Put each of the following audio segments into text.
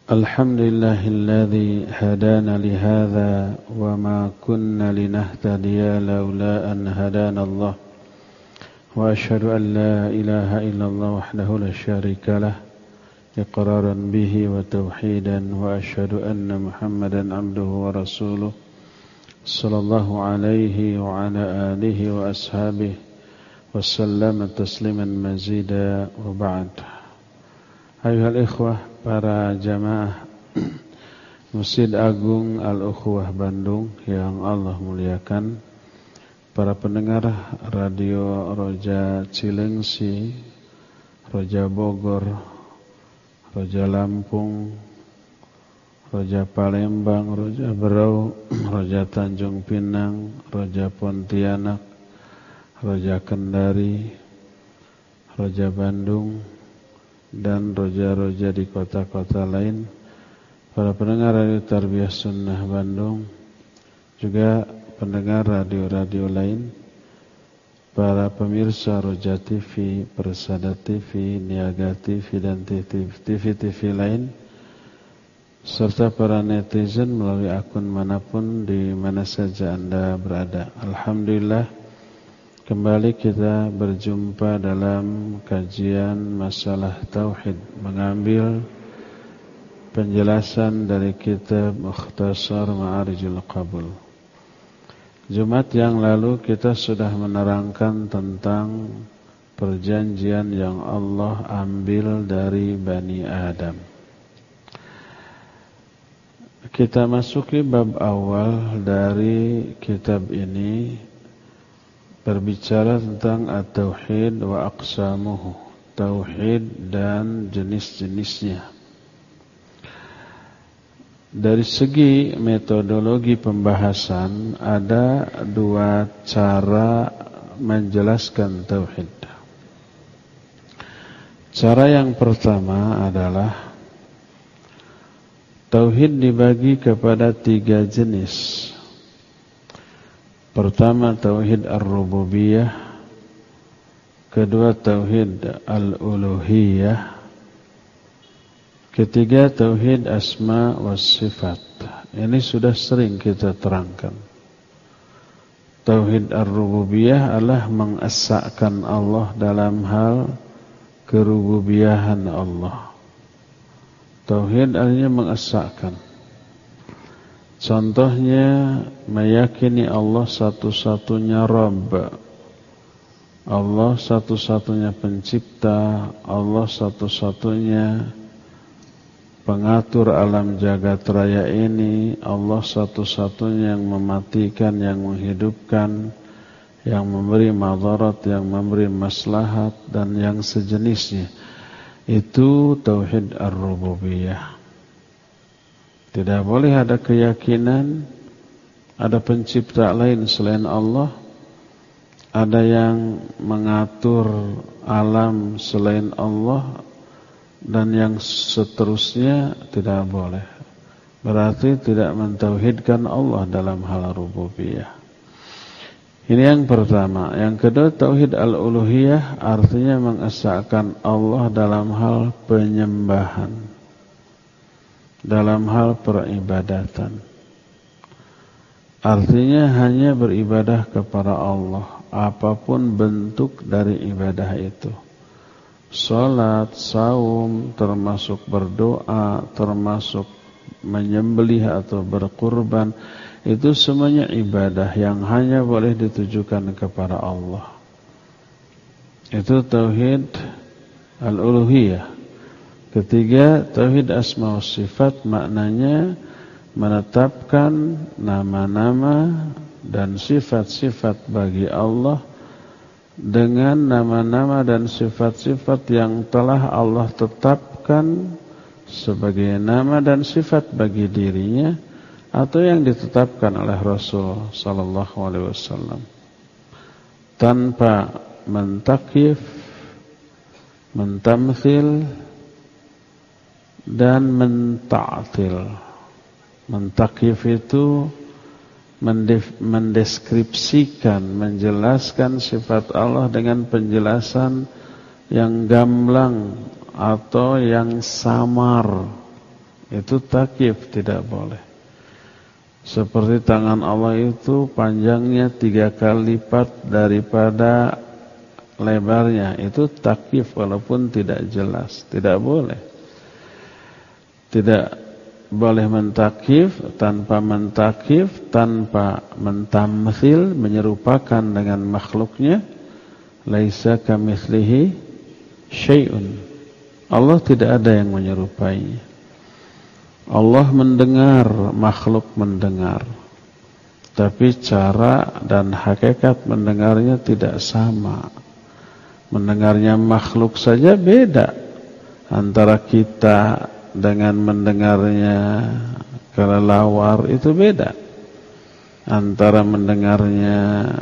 الحمد لله الذي هدانا لهذا وما كنا لنهتدي لولا أن هدانا الله وأشهد أن لا إله إلا الله وحده لا شريك له إقرارا به وتوحيدا وأشهد أن محمدا عبده ورسوله صلى الله عليه وعلى آله وأصحابه وسلم تسليما مزيدا وبعد. Ayuhal ikhwah, para jamaah Masjid Agung Al-Ukhuwah Bandung yang Allah muliakan, para pendengar Radio Roja Cilengsi, Roja Bogor, Roja Lampung, Roja Palembang, Roja Berau, Roja Tanjung Pinang, Roja Pontianak, Roja Kendari, Roja Bandung, dan roja-roja di kota-kota lain, para pendengar Radio Tarbiyah Sunnah Bandung, juga pendengar radio-radio lain, para pemirsa Roja TV, Persada TV, Niaga TV, dan TV-TV lain, serta para netizen melalui akun manapun di mana saja Anda berada. Alhamdulillah, kembali kita berjumpa dalam kajian masalah tauhid, mengambil penjelasan dari kitab Mukhtasar Ma'arijul Qabul. Jumat yang lalu kita sudah menerangkan tentang perjanjian yang Allah ambil dari Bani Adam. Kita masuki bab awal dari kitab ini, berbicara tentang at-tauhid wa aqsamuhu, tauhid dan jenis-jenisnya. Dari segi metodologi pembahasan, ada dua cara menjelaskan tauhid. Cara yang pertama adalah tauhid dibagi kepada tiga jenis. Pertama, tauhid ar-rububiyah. Kedua, tauhid al-uluhiyah. Ketiga, tauhid asma wa sifat. Ini sudah sering kita terangkan. Tauhid ar-rububiyah adalah mengesahkan Allah dalam hal kerububiyahan Allah. Tauhid artinya mengesahkan. Contohnya, meyakini Allah satu-satunya Rabb, Allah satu-satunya pencipta, Allah satu-satunya pengatur alam jagat raya ini, Allah satu-satunya yang mematikan, yang menghidupkan, yang memberi madarat, yang memberi maslahat, dan yang sejenisnya. Itu tauhid ar-rububiyah. Tidak boleh ada keyakinan ada pencipta lain selain Allah, ada yang mengatur alam selain Allah, dan yang seterusnya tidak boleh. Berarti tidak mentauhidkan Allah dalam hal rububiyah. Ini yang pertama. Yang kedua, tauhid al-uluhiyah artinya mengesahkan Allah dalam hal penyembahan, dalam hal peribadatan. Artinya hanya beribadah kepada Allah, apapun bentuk dari ibadah itu. Salat, saum, termasuk berdoa, termasuk menyembelih atau berkurban, itu semuanya ibadah yang hanya boleh ditujukan kepada Allah. Itu tauhid al-uluhiyah. Ketiga, tauhid asma wa sifat, maknanya menetapkan nama-nama dan sifat-sifat bagi Allah dengan nama-nama dan sifat-sifat yang telah Allah tetapkan sebagai nama dan sifat bagi dirinya atau yang ditetapkan oleh Rasul sallallahu alaihi wasallam, tanpa mentakyif, mentamthil, dan menta'til. Mentakyif itu mendeskripsikan, menjelaskan sifat Allah dengan penjelasan yang gamblang atau yang samar, Itu takyif, tidak boleh. Seperti tangan Allah itu panjangnya 3 kali lipat daripada lebarnya. Itu takyif walaupun tidak jelas. Tidak boleh. Tidak boleh mentakyif, tanpa mentamthil, menyerupakan dengan makhluknya. Laisa kamitslihi syai'un. Allah tidak ada yang menyerupainya. Allah mendengar, makhluk mendengar. Tapi cara dan hakikat mendengarnya tidak sama. Mendengarnya makhluk saja beda. Antara kita dengan mendengarnya kelelawar itu beda. Antara mendengarnya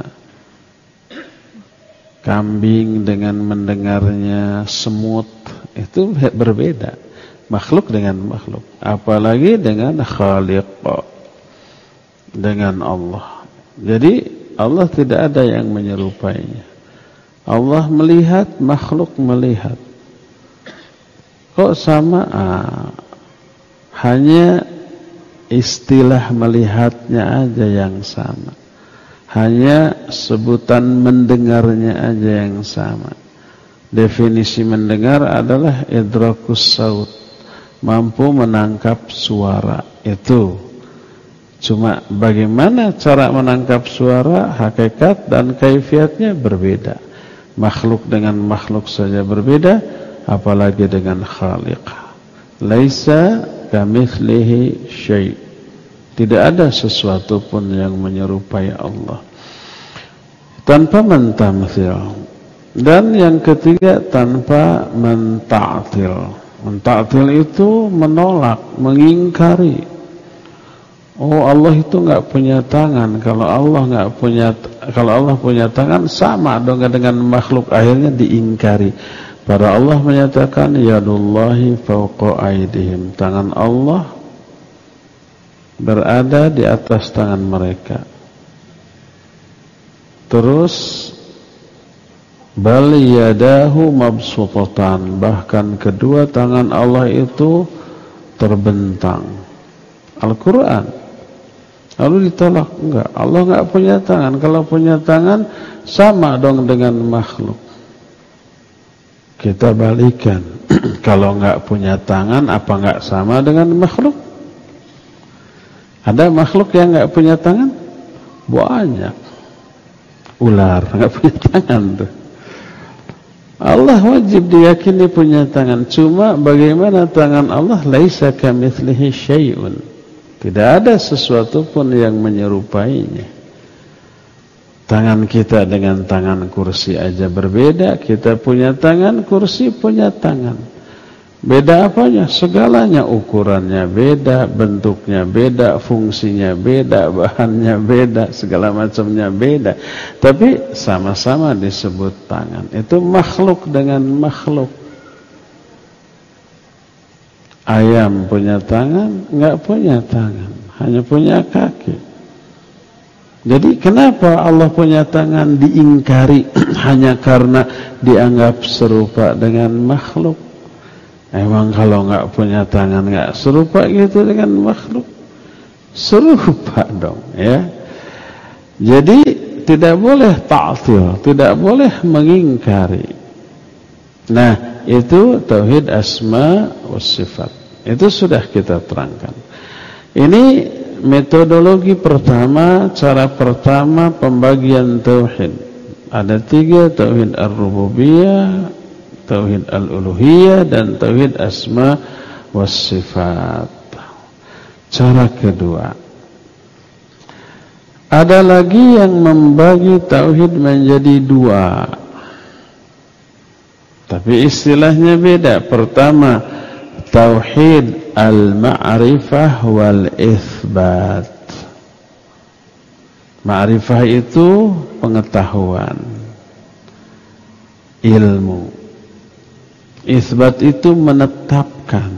kambing dengan mendengarnya semut itu berbeda. Makhluk dengan makhluk, apalagi dengan Khaliq, dengan Allah. Jadi Allah tidak ada yang menyerupainya. Allah melihat, makhluk melihat. Kok sama? Hanya istilah melihatnya aja yang sama. Hanya sebutan mendengarnya aja yang sama. Definisi mendengar adalah idrakus saut, mampu menangkap suara. Itu cuma bagaimana cara menangkap suara, hakikat dan kaifiatnya berbeda. Makhluk dengan makhluk saja berbeda, apalagi dengan Khaliq. Laisa kamitslihi syai'. Tidak ada sesuatu pun yang menyerupai Allah. Tanpa mentamthil. Dan yang ketiga, tanpa menta'til. Menta'til itu menolak, mengingkari. Oh, Allah itu enggak punya tangan. Kalau Allah punya tangan, sama dong dengan makhluk. Akhirnya diingkari. Para Allah menyatakan yadullahi fawqa aydihim. Tangan Allah berada di atas tangan mereka. Terus bal yadahu mabsutatan, bahkan kedua tangan Allah itu terbentang. Al-Quran. Lalu ditolak, enggak, Allah enggak punya tangan. Kalau punya tangan sama dong dengan makhluk. Kita balikan. Kalau enggak punya tangan, apa enggak sama dengan makhluk? Ada makhluk yang enggak punya tangan? Banyak. Ular enggak punya tangan tuh. Allah wajib diyakini punya tangan. Cuma bagaimana tangan Allah? Laisa kamitslihi syai'un. Tidak ada sesuatu pun yang menyerupainya. Tangan kita dengan tangan kursi aja berbeda. Kita punya tangan, kursi punya tangan. Beda apanya? Segalanya, ukurannya beda, bentuknya beda, fungsinya beda, bahannya beda, segala macamnya beda. Tapi sama-sama disebut tangan. Itu makhluk dengan makhluk. Ayam punya tangan, enggak punya tangan, hanya punya kaki. Jadi kenapa Allah punya tangan diingkari hanya karena dianggap serupa dengan makhluk? Emang kalau enggak punya tangan enggak serupa gitu dengan makhluk? Serupa dong, ya. Jadi tidak boleh ta'til, tidak boleh mengingkari. Nah, itu tauhid asma wa sifat. Itu sudah kita terangkan. Ini metodologi pertama, cara pertama pembagian tauhid. Ada 3, tauhid ar-rububiyah, tauhid al-uluhiyah, dan tauhid asma was sifat. Cara kedua, ada lagi yang membagi tauhid menjadi 2, tapi istilahnya beda. Pertama, tauhid al-ma'rifah wal itsbat. Ma'rifah itu pengetahuan, ilmu. Itsbat itu menetapkan.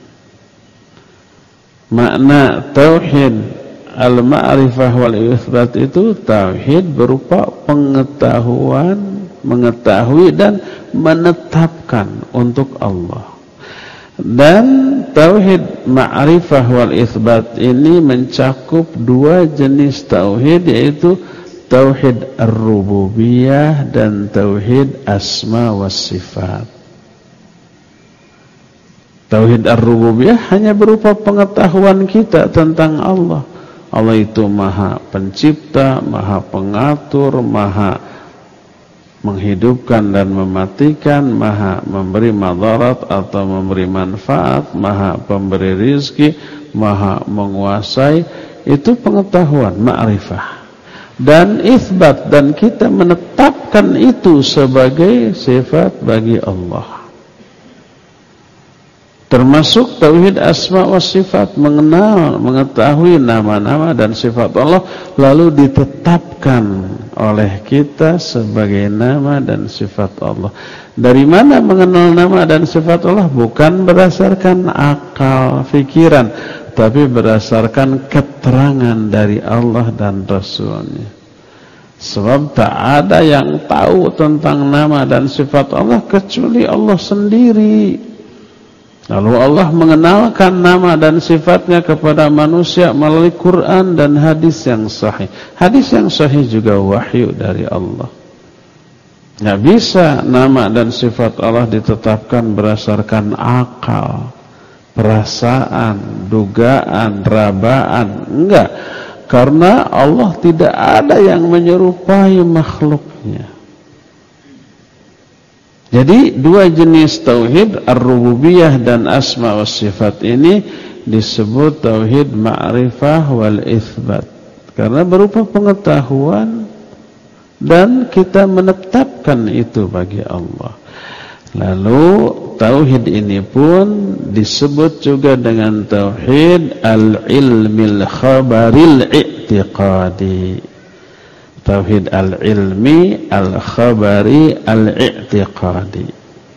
Makna tauhid al-ma'rifah wal itsbat itu tauhid berupa pengetahuan, mengetahui dan menetapkan untuk Allah. Dan tauhid ma'rifah wal itsbat ini mencakup dua jenis tauhid, yaitu tauhid ar-rububiyah dan tauhid asma was sifat. Tauhid ar-rububiyah hanya berupa pengetahuan kita tentang Allah. Allah itu maha pencipta, maha pengatur, maha menghidupkan dan mematikan, maha memberi madarat atau memberi manfaat, maha pemberi rizki, maha menguasai. Itu pengetahuan, ma'rifah. Dan itsbat, dan kita menetapkan itu sebagai sifat bagi Allah. Termasuk tauhid asma wa sifat, mengenal, mengetahui nama-nama dan sifat Allah, lalu ditetapkan oleh kita sebagai nama dan sifat Allah. Dari mana mengenal nama dan sifat Allah? Bukan berdasarkan akal, fikiran, tapi berdasarkan keterangan dari Allah dan Rasulnya. Sebab tak ada yang tahu tentang nama dan sifat Allah kecuali Allah sendiri. Lalu Allah mengenalkan nama dan sifatnya kepada manusia melalui Quran dan hadis yang sahih. Hadis yang sahih juga wahyu dari Allah. Tidak bisa nama dan sifat Allah ditetapkan berdasarkan akal, perasaan, dugaan, rabaan. Enggak. Karena Allah tidak ada yang menyerupai makhluknya. Jadi dua jenis tauhid ar-rububiyah dan asma wa sifat ini disebut tauhid ma'rifah wal itsbat, karena berupa pengetahuan dan kita menetapkan itu bagi Allah. Lalu tauhid ini pun disebut juga dengan tauhid al-ilmil khabaril i'tiqadi. Tauhid al-ilmi, al-khabari, al-i'tiqadi.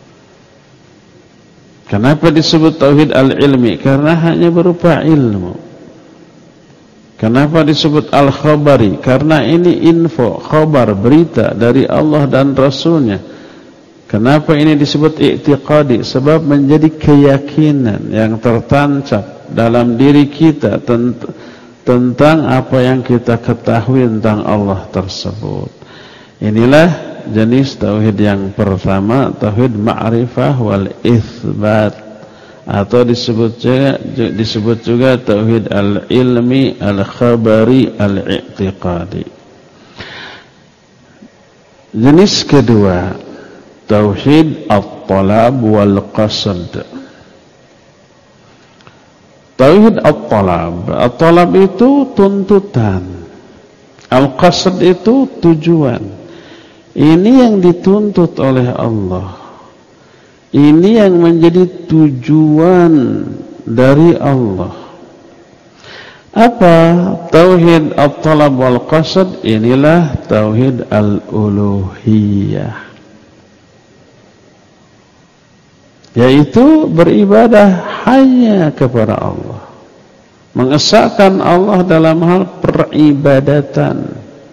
Kenapa disebut tauhid al-ilmi? Karena hanya berupa ilmu. Kenapa disebut al-khabari? Karena ini info, khabar, berita dari Allah dan Rasulnya. Kenapa ini disebut i'tiqadi? Sebab menjadi keyakinan yang tertancap dalam diri kita tentang apa yang kita ketahui tentang Allah tersebut. Inilah jenis tauhid yang pertama, tauhid ma'rifah wal itsbat, atau disebut juga tauhid al-ilmi, al-khabari, al-i'tiqadi. Jenis kedua, tauhid at-talab wal qasd. Tauhid at-talab. At-talab itu tuntutan. Al-qasd itu tujuan. Ini yang dituntut oleh Allah. Ini yang menjadi tujuan dari Allah. Apa tauhid at-talab wal qasd? Inilah tauhid al-uluhiyah, yaitu beribadah hanya kepada Allah, mengesahkan Allah dalam hal peribadatan.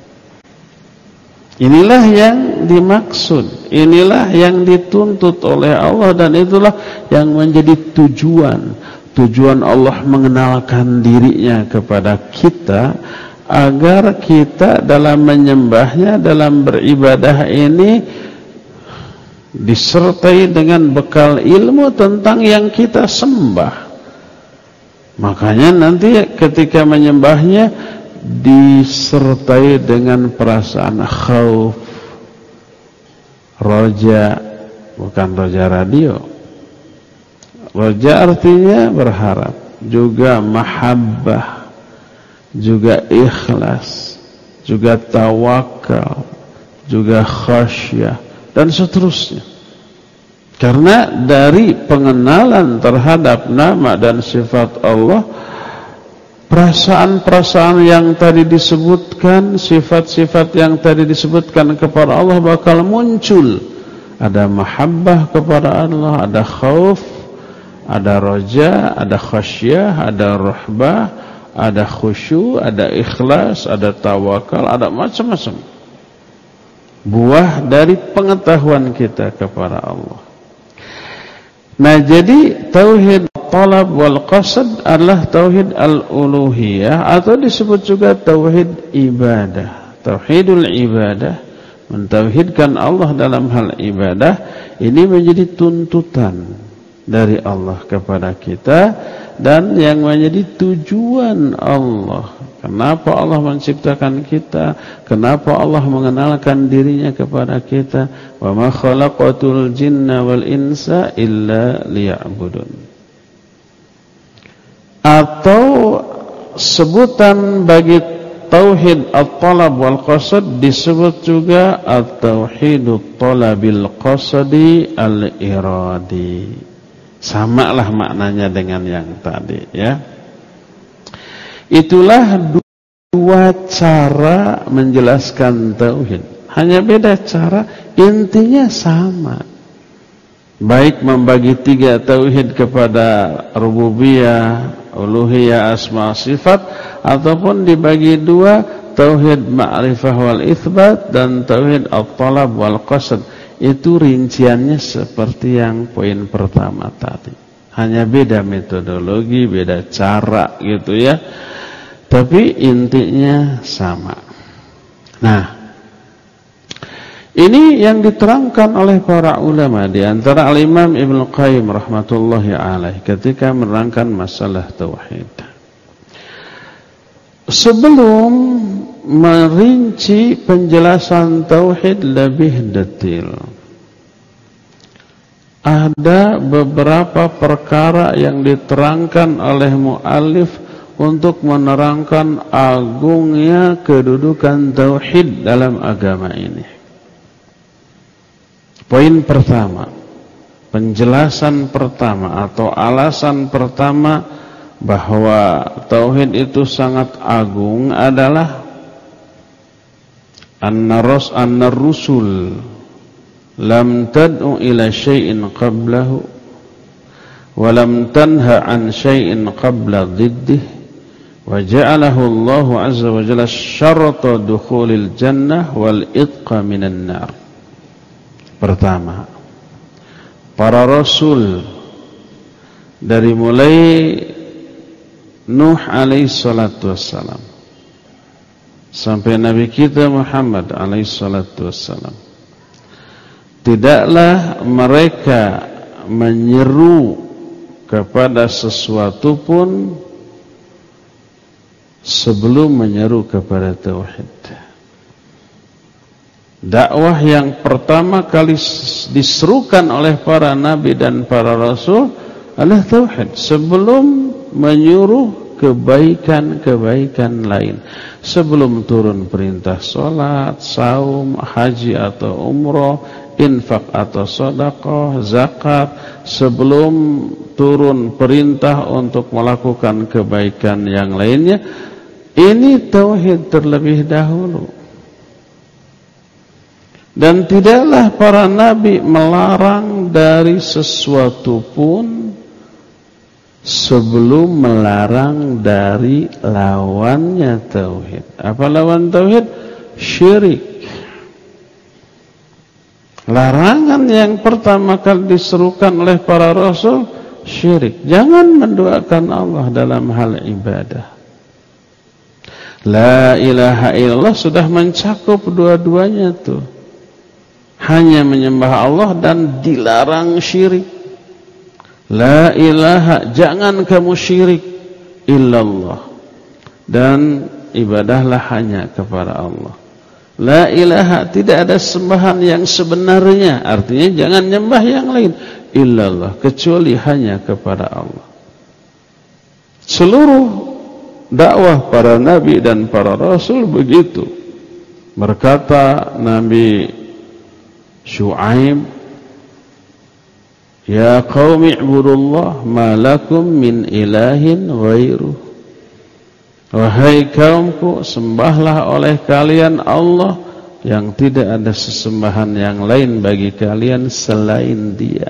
Inilah yang dimaksud, inilah yang dituntut oleh Allah, dan itulah yang menjadi tujuan Allah mengenalkan dirinya kepada kita, agar kita dalam menyembahnya, dalam beribadah ini disertai dengan bekal ilmu tentang yang kita sembah. Makanya nanti ketika menyembahnya disertai dengan perasaan khauf, roja, bukan roja radio. Roja artinya berharap, juga mahabbah, juga ikhlas, juga tawakal, juga khasyah, dan seterusnya. Karena dari pengenalan terhadap nama dan sifat Allah, perasaan-perasaan yang tadi disebutkan, sifat-sifat yang tadi disebutkan kepada Allah bakal muncul. Ada mahabbah kepada Allah, ada khauf, ada roja, ada khasyah, ada rahbah, ada khusyuk, ada ikhlas, ada tawakal, ada macam-macam. Buah dari pengetahuan kita kepada Allah. Nah, jadi tauhid at-talab wal qasad adalah tauhid al-uluhiyah atau disebut juga tauhid ibadah. Tauhidul ibadah, mentauhidkan Allah dalam hal ibadah, ini menjadi tuntutan dari Allah kepada kita dan yang menjadi tujuan Allah. Kenapa Allah menciptakan kita? Kenapa Allah mengenalkan dirinya kepada kita? Wa ma khalaqatul jinna wal insa illa liya'budun. Atau sebutan bagi tauhid at-talab wal qasad disebut juga at-tauhidut talabil qasadi al-iradi. Samalah maknanya dengan yang tadi, ya. Itulah dua cara menjelaskan tauhid. Hanya beda cara, intinya sama. Baik membagi tiga tauhid kepada rububiyah, uluhiyah, asma sifat, ataupun dibagi dua, tauhid ma'rifah wal itsbat dan tauhid at-talab wal qasad. Itu rinciannya seperti yang poin pertama tadi. Hanya beda metodologi, beda cara gitu ya. Tapi intinya sama. Nah, ini yang diterangkan oleh para ulama, di antara Al-Imam Ibnu Qayyim rahmatullahi alaih ketika menerangkan masalah tauhid. Sebelum merinci penjelasan tauhid lebih detail, ada beberapa perkara yang diterangkan oleh muallif untuk menerangkan agungnya kedudukan tauhid dalam agama ini. Poin pertama, penjelasan pertama atau alasan pertama bahwa tauhid itu sangat agung adalah anna rusul lam tad'u ila syai'in qablahu wa lam tanha an syai'in qabla dhiddih wa ja'alahu Allah azza wa jalla syarata dukhulil jannah wal itqa minan nar. Pertama, para rasul dari mulai Nuh alaihi salatu wassalam sampai Nabi kita Muhammad alaihi salatu wassalam, tidaklah mereka menyeru kepada sesuatu pun sebelum menyeru kepada tauhid. Dakwah yang pertama kali diserukan oleh para nabi dan para rasul adalah tauhid sebelum menyuruh kebaikan-kebaikan lain. Sebelum turun perintah salat, saum, haji atau umrah, infak atau sedekah, zakat, sebelum turun perintah untuk melakukan kebaikan yang lainnya, ini tauhid terlebih dahulu. Dan tidaklah para nabi melarang dari sesuatu pun sebelum melarang dari lawannya tauhid. Apa lawan tauhid? Syirik. Larangan yang pertama kali diserukan oleh para rasul, syirik. Jangan menduakan Allah dalam hal ibadah. La ilaha illallah sudah mencakup dua-duanya tuh. Hanya menyembah Allah dan dilarang syirik. La ilaha, jangan kamu syirik illallah, dan ibadahlah hanya kepada Allah. La ilaha, tidak ada sembahan yang sebenarnya, artinya jangan nyembah yang lain, illallah, kecuali hanya kepada Allah. Seluruh dakwah para nabi dan para rasul begitu. Berkata Nabi Syuaib, ya qaumi ibudullah ma lakum min ilahin ghairuh. Wahai kaumku, sembahlah oleh kalian Allah yang tidak ada sesembahan yang lain bagi kalian selain Dia.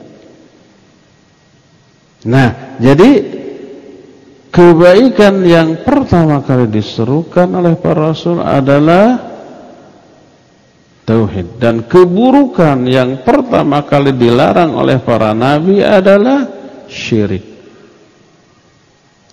Nah, jadi kebaikan yang pertama kali diserukan oleh para rasul adalah tauhid, dan keburukan yang pertama kali dilarang oleh para nabi adalah syirik.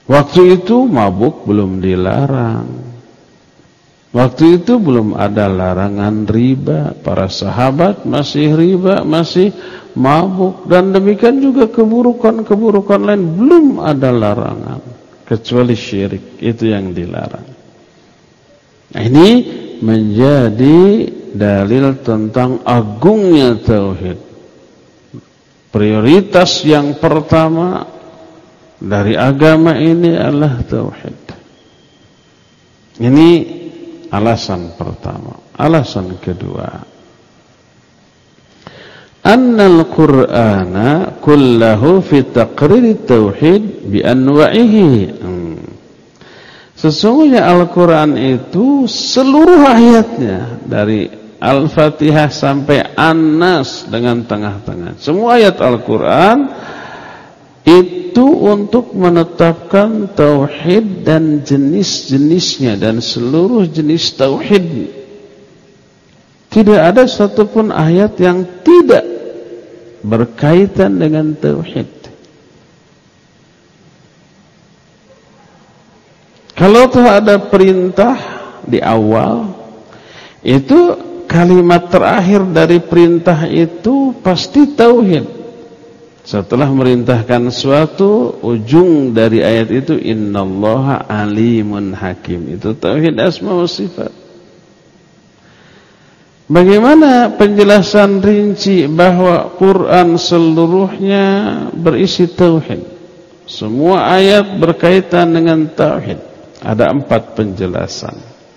Waktu itu mabuk belum dilarang. Waktu itu belum ada larangan riba. Para sahabat masih riba, masih mabuk. Dan demikian juga keburukan-keburukan lain belum ada larangan. Kecuali syirik, itu yang dilarang. Nah, ini menjadi dalil tentang agungnya tauhid. Prioritas yang pertama dari agama ini adalah tauhid. Ini alasan pertama. Alasan kedua, annal Qur'ana kullahu fi taqrir tauhid bi anwa'ihi. Sesungguhnya Al-Qur'an itu seluruh ayatnya dari Al-Fatihah sampai An-Nas dengan tengah-tengah. Semua ayat Al-Qur'an itu untuk menetapkan tauhid dan jenis-jenisnya dan seluruh jenis tauhid. Tidak ada satupun ayat yang tidak berkaitan dengan tauhid. Kalau telah ada perintah di awal, itu kalimat terakhir dari perintah itu pasti tauhid. Setelah merintahkan suatu, ujung dari ayat itu innallaha alimun hakim. Itu tauhid asma wa sifat. Bagaimana penjelasan rinci bahwa Quran seluruhnya berisi tauhid? Semua ayat berkaitan dengan tauhid. Ada 4 penjelasan.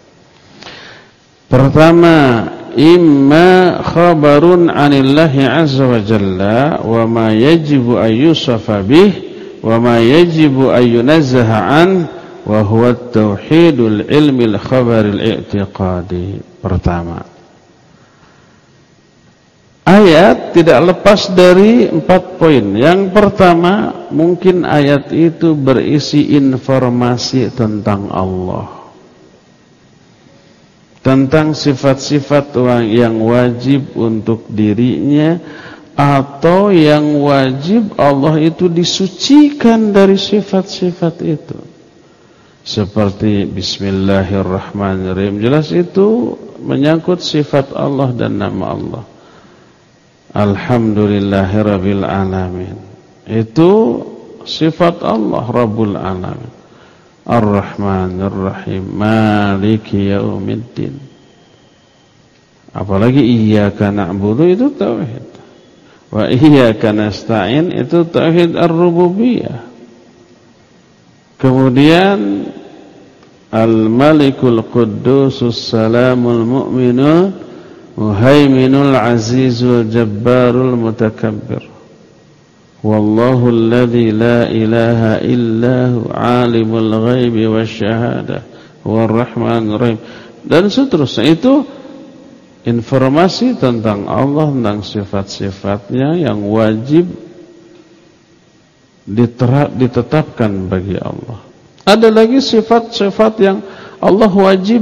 Pertama, imma khabarun 'anillahi 'azza wa jalla wa ma yajibu ayyusafa bih wa ma yajibu ayyunazzaha an wa huwa at-tauhidul ilmil khabaril i'tiqadi. Pertama, ayat tidak lepas dari 4 poin. Yang pertama, mungkin ayat itu berisi informasi tentang Allah, tentang sifat-sifat yang wajib untuk dirinya, atau yang wajib Allah itu disucikan dari sifat-sifat itu. Seperti Bismillahirrahmanirrahim, jelas itu menyangkut sifat Allah dan nama Allah. Alhamdulillahirabbil alamin, itu sifat Allah Rabbul alamin. Ar-Rahmanir-Rahim, Maliki yaumiddin. Apalagi iyyaka na'budu, itu tauhid. Wa iyyaka nasta'in, itu tauhid ar-rububiyah. Kemudian Al-Malikul Quddusus Salamul Mu'minul Muhaiminul Azizul Jabbarul Mutakabbir. Wallahu alladhi la ilaha illahu alimul ghaibi wasyahadah warrahmanir rahim, dan seterusnya. Itu informasi tentang Allah, tentang sifat-sifatnya yang wajib ditetapkan bagi Allah. Ada lagi sifat-sifat yang Allah wajib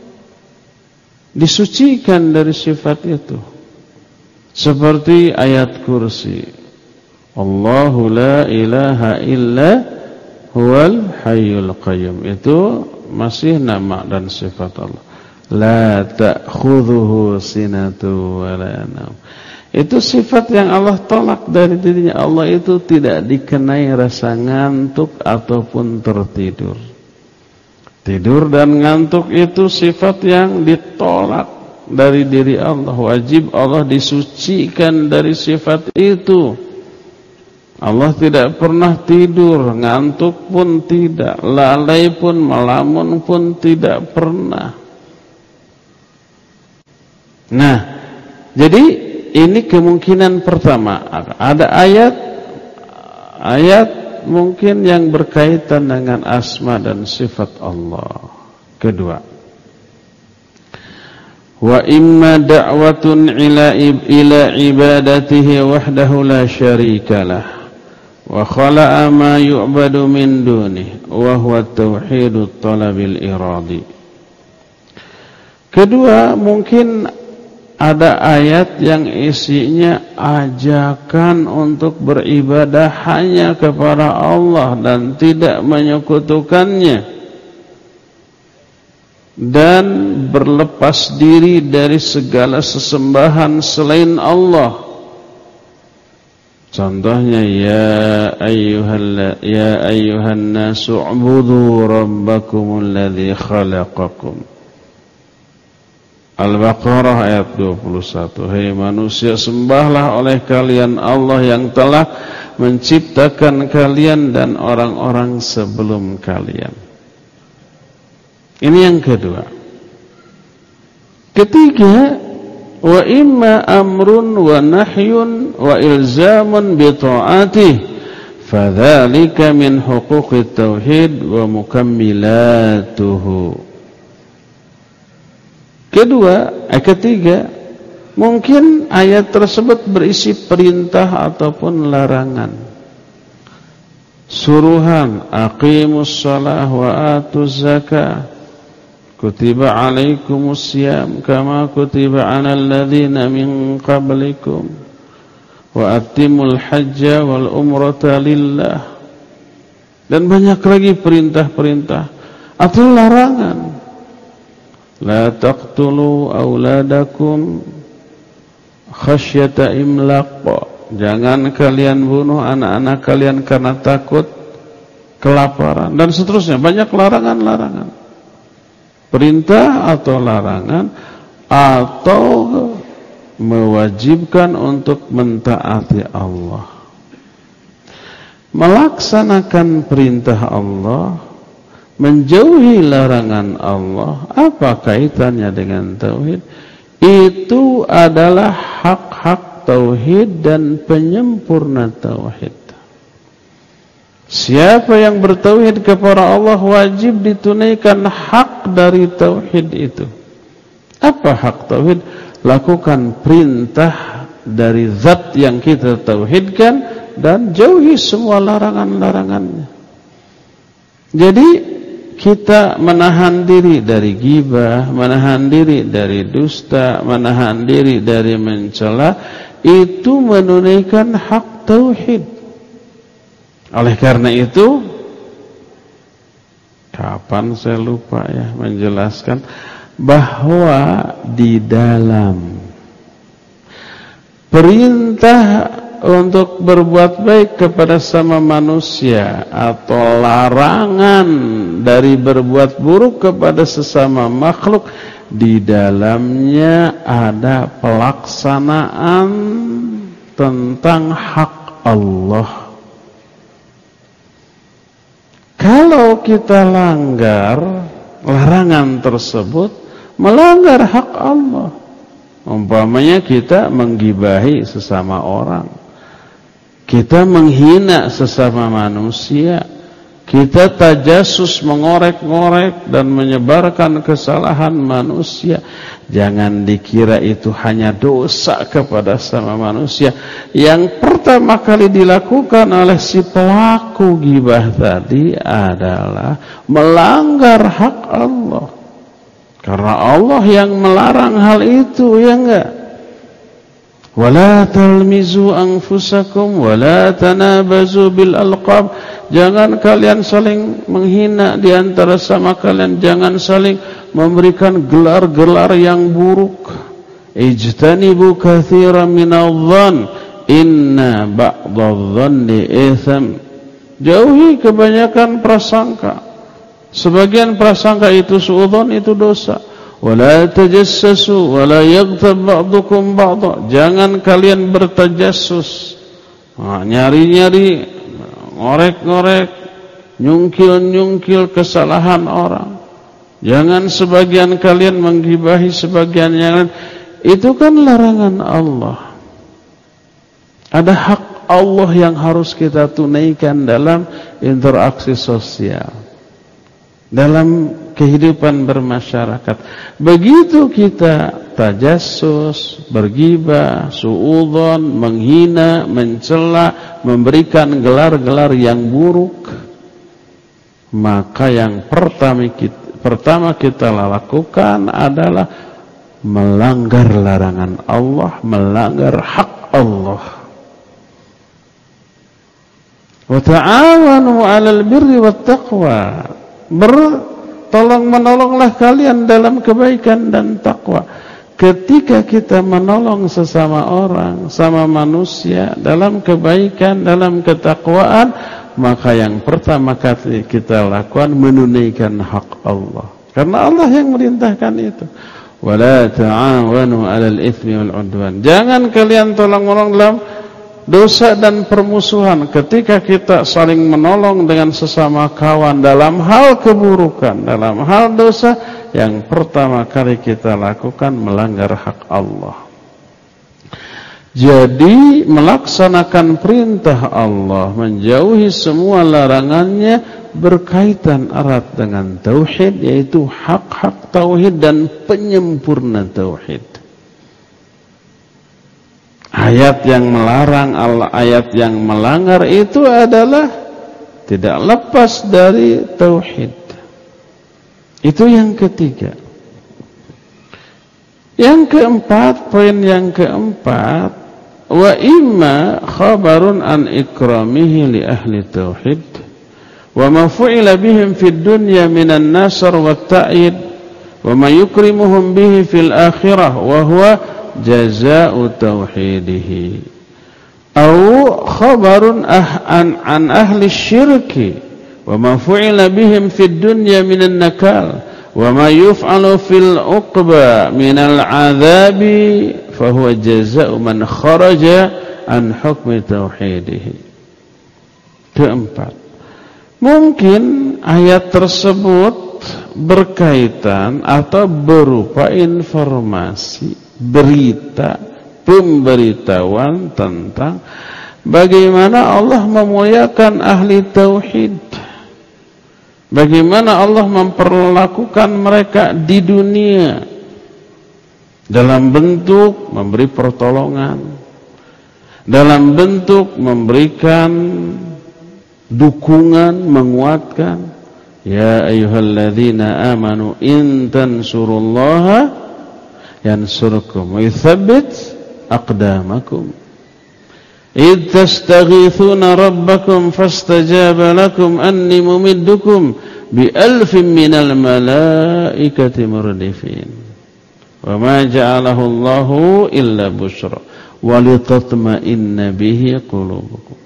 disucikan dari sifat itu, seperti ayat kursi, Allahu la ilaha illa huwal hayyul qayyum. Itu masih nama dan sifat Allah. La ta'khudhuhu sinatu wa la naum. Itu sifat yang Allah tolak dari dirinya. Allah itu tidak dikenai rasa ngantuk ataupun tertidur. Tidur dan ngantuk itu sifat yang ditolak dari diri Allah. Wajib Allah disucikan dari sifat itu. Allah tidak pernah tidur, ngantuk pun tidak, lalai pun, melamun pun tidak pernah. Nah, jadi ini kemungkinan pertama. Ada ayat mungkin yang berkaitan dengan asma dan sifat Allah. Kedua, wa imma da'watun ila ibadatihi wahdahu la syarikalah wa khala'a ma yu'badu min dunih wa huwa tauhidut talabil iradi. Kedua, mungkin ada ayat yang isinya ajakan untuk beribadah hanya kepada Allah dan tidak menyekutukannya, dan berlepas diri dari segala sesembahan selain Allah. Contohnya, ya ayyuhan nasu ubudu rabbakumul ladzi khalaqakum. Al-Baqarah ayat 21. Hai manusia, sembahlah oleh kalian Allah yang telah menciptakan kalian dan orang-orang sebelum kalian. Ini yang kedua. Ketiga, wa imma amrun wa nahyun wa ilzamun bi ta'atih, fadzalika min huquqit tauhid wa mukammilatuhu. Ketiga, mungkin ayat tersebut berisi perintah ataupun larangan. Suruhan, aqimus shalah wa atuz zakah, kutiba alaikumus siyam kama kutiba alal ladzina min qablikum, wa atimul hajja wal umrata lillah. Dan banyak lagi perintah-perintah atau larangan. La taqtulu auladakum khasyata imlaq. Jangan kalian bunuh anak-anak kalian karena takut kelaparan, dan seterusnya. Banyak larangan-larangan. Perintah atau larangan, atau mewajibkan untuk mentaati Allah. Melaksanakan perintah Allah, menjauhi larangan Allah, apa kaitannya dengan tauhid? Itu adalah hak-hak tauhid dan penyempurna tauhid. Siapa yang bertauhid kepada Allah wajib ditunaikan hak dari tauhid itu. Apa hak tauhid? Lakukan perintah dari zat yang kita tauhidkan dan jauhi semua larangan-larangannya. Jadi kita menahan diri dari ghibah, menahan diri dari dusta, menahan diri dari mencela, itu menunaikan hak tauhid. Oleh karena itu, kapan saya lupa ya menjelaskan bahwa di dalam perintah untuk berbuat baik kepada sama manusia atau larangan dari berbuat buruk kepada sesama makhluk, di dalamnya ada pelaksanaan tentang hak Allah. Kalau kita langgar larangan tersebut, melanggar hak Allah. Umpamanya kita menggibahi sesama orang, kita menghina sesama manusia, kita tajasus mengorek-ngorek dan menyebarkan kesalahan manusia. Jangan dikira itu hanya dosa kepada sama manusia. Yang pertama kali dilakukan oleh si pelaku ghibah tadi adalah melanggar hak Allah. Karena Allah yang melarang hal itu, ya enggak? Wala talmizu anfusakum wala tanabazu bil alqab. Jangan kalian saling menghina di antara sama kalian, jangan saling memberikan gelar-gelar yang buruk. Ijtanibu katsiran minadh-dhann inna ba'dadh-dhanni itsam. Jauhi kebanyakan prasangka. Sebagian prasangka itu suudzon, itu dosa. Wala tajassasu wala yaghtab ba'dukum ba'dha. Jangan kalian bertajassus. Nyari-nyari, ngorek-ngorek, nyungkil-nyungkil kesalahan orang. Jangan sebagian kalian menggibahi sebagian yang lain. Itu kan larangan Allah. Ada hak Allah yang harus kita tunaikan dalam interaksi sosial, dalam kehidupan bermasyarakat. Begitu kita tajassus, berghibah, suudzon, menghina, mencela, memberikan gelar-gelar yang buruk, maka yang pertama kita lakukan adalah melanggar larangan Allah, melanggar hak Allah. Wa ta'awanu 'alal birri wat taqwa. Bertolong-menolonglah kalian dalam kebaikan dan takwa. Ketika kita menolong sesama orang, sama manusia dalam kebaikan, dalam ketakwaan, maka yang pertama kali kita lakukan menunaikan hak Allah. Karena Allah yang merintahkan itu. Wala ta'awanu 'alal itsmi wal 'udwan. Jangan kalian tolong-menolong dalam dosa dan permusuhan. Ketika kita saling menolong dengan sesama kawan dalam hal keburukan, dalam hal dosa, yang pertama kali kita lakukan melanggar hak Allah. Jadi melaksanakan perintah Allah, menjauhi semua larangannya, berkaitan erat dengan tauhid, yaitu hak-hak tauhid dan penyempurna tauhid. Ayat yang melarang, ayat yang melanggar itu adalah tidak lepas dari tauhid. Itu yang ketiga. Yang keempat, poin yang keempat, wa imma khabarun an ikramihi li ahli tauhid wa ma fu'ila bihim fid dunya minan nasr wat ta'yid wa ma yukrimuhum bihi fil akhirah wa huwa jazaa'u tauhidihi. Au khabarun an ahli syirki wa ma fu'ila bihim fid dunya minan nakal wa ma yuf'alu fil uqba minal 'adzabi fa huwa jazaa'u man kharaja an hukmi tauhidihi. Keempat, mungkin ayat tersebut berkaitan atau berupa informasi, berita, pemberitahuan tentang bagaimana Allah memuliakan ahli tauhid, bagaimana Allah memperlakukan mereka di dunia dalam bentuk memberi pertolongan, dalam bentuk memberikan dukungan, menguatkan. Ya ayyuhalladzina amanu in tansurullaha yansurkum wa yuthabbit aqdamakum. Idh tastaghithuna rabbakum fastajaba lakum anni mumiddukum bi alfin minal malaikati murdifin. Wa ma ja'alahu Allahu illa busyra wa litatma'inna bihi qulubukum.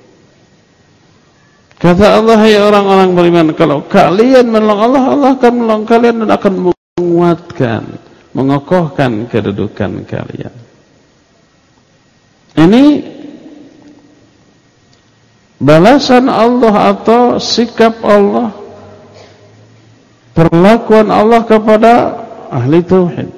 Kata Allah, ya orang-orang beriman, kalau kalian menolong Allah, Allah akan menolong kalian dan akan menguatkan, mengokohkan kedudukan kalian. Ini balasan Allah atau sikap Allah, perlakuan Allah kepada ahli tauhid.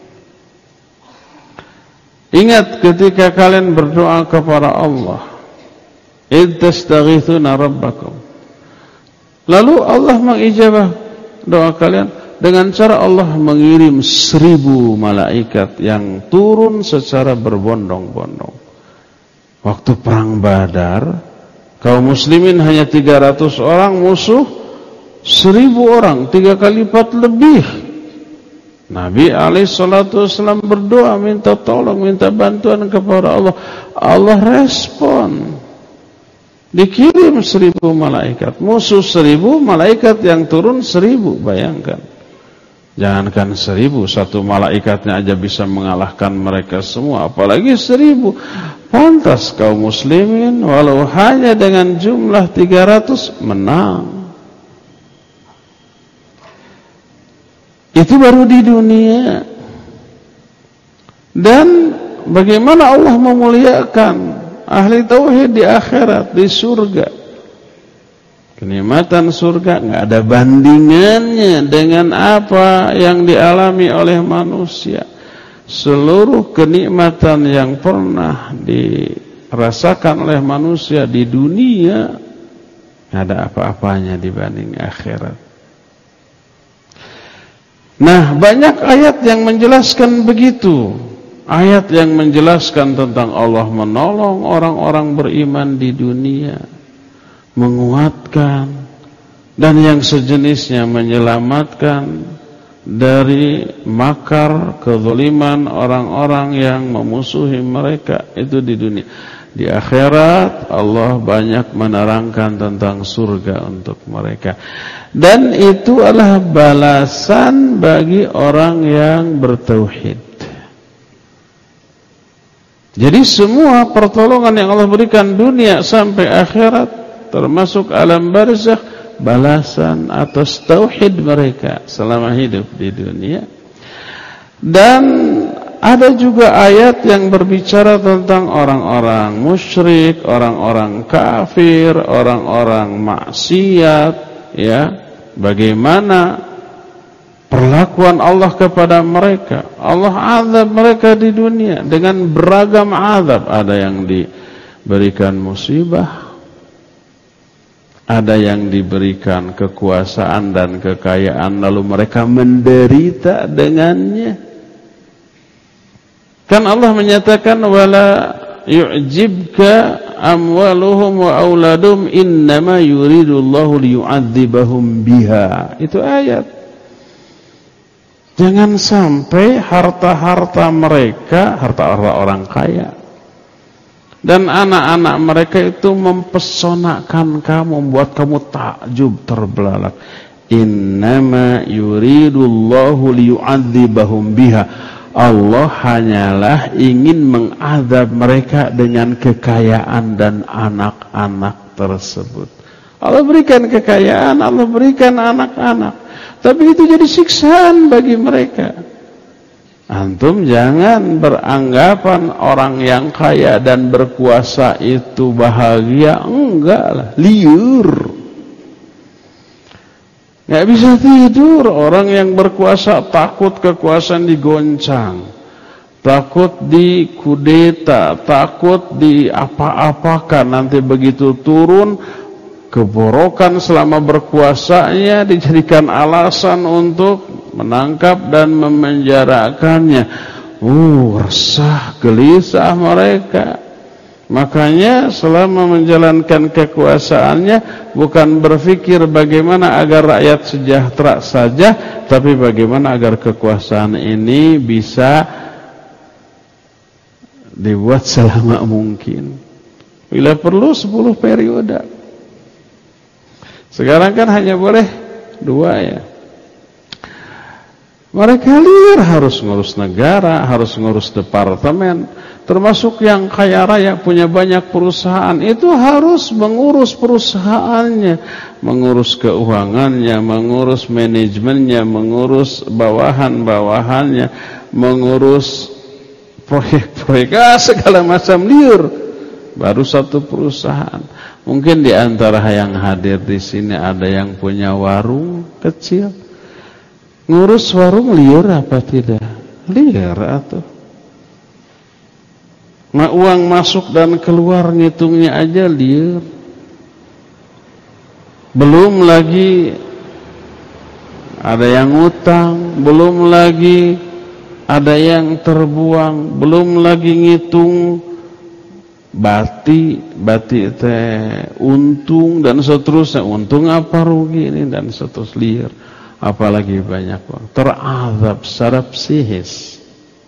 Ingat ketika kalian berdoa kepada Allah, idh tastaghithuna rabbakum, lalu Allah mengijabah doa kalian dengan cara Allah mengirim 1000 malaikat yang turun secara berbondong-bondong. Waktu perang Badar, kaum muslimin hanya 300 orang, musuh 1000 orang, 3 kali lipat lebih. Nabi SAW berdoa, minta tolong, minta bantuan kepada Allah. Allah respon, dikirim 1000 malaikat, musuh 1000, malaikat yang turun 1000. Bayangkan, jangankan 1000, satu malaikatnya aja bisa mengalahkan mereka semua, apalagi 1000. Pantas kaum muslimin walau hanya dengan jumlah 300 menang. Itu baru di dunia. Dan bagaimana Allah memuliakan ahli tauhid di akhirat, di surga. Kenikmatan surga enggak ada bandingannya dengan apa yang dialami oleh manusia. Seluruh kenikmatan yang pernah dirasakan oleh manusia di dunia enggak ada apa-apanya dibanding akhirat. Nah, banyak ayat yang menjelaskan begitu. Ayat yang menjelaskan tentang Allah menolong orang-orang beriman di dunia, menguatkan, dan yang sejenisnya, menyelamatkan, dari makar, kezaliman orang-orang yang memusuhi mereka itu di dunia. Di akhirat Allah banyak menerangkan tentang surga untuk mereka. Dan itu adalah balasan bagi orang yang bertauhid. Jadi semua pertolongan yang Allah berikan dunia sampai akhirat, termasuk alam barzakh, balasan atas tauhid mereka selama hidup di dunia. Dan ada juga ayat yang berbicara tentang orang-orang musyrik, orang-orang kafir, orang-orang maksiat, ya. Bagaimana perlakuan Allah kepada mereka. Allah azab mereka di dunia dengan beragam azab. Ada yang diberikan musibah, ada yang diberikan kekuasaan dan kekayaan, lalu mereka menderita dengannya. Kan Allah menyatakan wala yu'jibka amwaluhum wa auladuhum innama yuridullahu liyu'adzibahum biha. Itu ayat. Jangan sampai harta-harta mereka, harta-harta orang kaya dan anak-anak mereka itu mempesonakan kamu, membuat kamu takjub, terbelalak. Innama yuridullahu liyu'adzibahum biha. Allah hanyalah ingin mengadab mereka dengan kekayaan dan anak-anak tersebut. Allah berikan kekayaan, Allah berikan anak-anak, tapi itu jadi siksaan bagi mereka. Antum jangan beranggapan orang yang kaya dan berkuasa itu bahagia. Enggak lah, liur. Nggak bisa tidur. Orang yang berkuasa takut kekuasaan digoncang, takut dikudeta, takut di apa-apakan. Nanti begitu turun, keborokan selama berkuasanya dijadikan alasan untuk menangkap dan memenjarakannya. Resah, gelisah mereka. Makanya selama menjalankan kekuasaannya bukan berpikir bagaimana agar rakyat sejahtera saja, tapi bagaimana agar kekuasaan ini bisa dibuat selama mungkin. Bila perlu 10 periode. Sekarang kan hanya boleh 2 ya. Mereka liar, harus ngurus negara, harus ngurus departemen. Termasuk yang kaya raya punya banyak perusahaan, itu harus mengurus perusahaannya, mengurus keuangannya, mengurus manajemennya, mengurus bawahan-bawahannya, mengurus proyek-proyek, segala macam liur. Baru satu perusahaan. Mungkin di antara yang hadir di sini ada yang punya warung kecil. Ngurus warung liur apa tidak? Liur atau uang masuk dan keluar ngitungnya aja liur. Belum lagi ada yang ngutang, belum lagi ada yang terbuang, belum lagi ngitung bati teh untung dan seterusnya. Untung apa rugi ini dan seterusnya, liur. Apalagi banyak uang. Terazab secara psikis,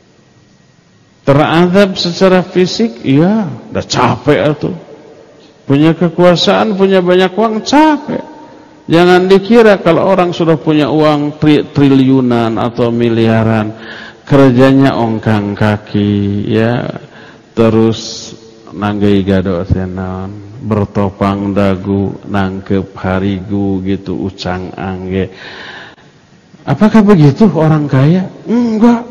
terazab secara fisik. Iya, udah capek tuh. Punya kekuasaan, punya banyak uang, capek. Jangan dikira kalau orang sudah punya uang triliunan atau miliaran, kerjanya ongkang kaki, ya, terus nanggai gado tenan, bertopang dagu, nangkep harigu gitu, ucang angge. Apakah begitu orang kaya? Enggak.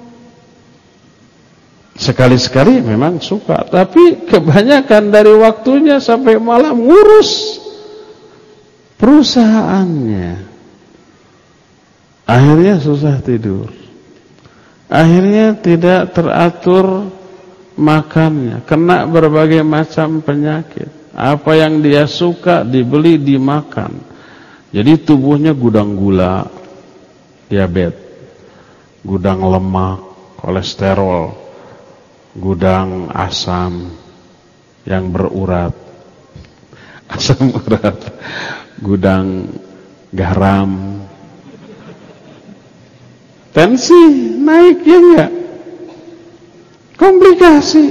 Sekali-sekali memang suka, tapi kebanyakan dari waktunya sampai malam ngurus perusahaannya. Akhirnya susah tidur. Akhirnya tidak teratur makannya, kena berbagai macam penyakit. Apa yang dia suka dibeli, dimakan. Jadi tubuhnya gudang gula, diabetes, gudang lemak, kolesterol, gudang asam yang berurat, asam urat, gudang garam, tensi naik, ya enggak? Komplikasi.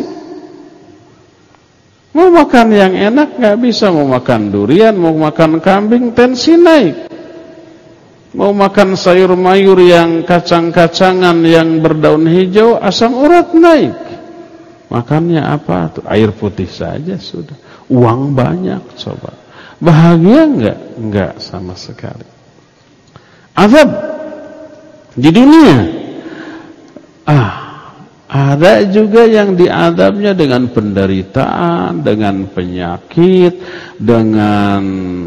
Mau makan yang enak enggak bisa, mau makan durian, mau makan kambing, tensi naik. Mau makan sayur mayur yang kacang-kacangan yang berdaun hijau, asam urat naik. Makannya apa? Tuh, air putih saja sudah. Uang banyak, coba. Bahagia enggak? Enggak sama sekali. Azab di dunia. Ada juga yang diadabnya dengan penderitaan, dengan penyakit, dengan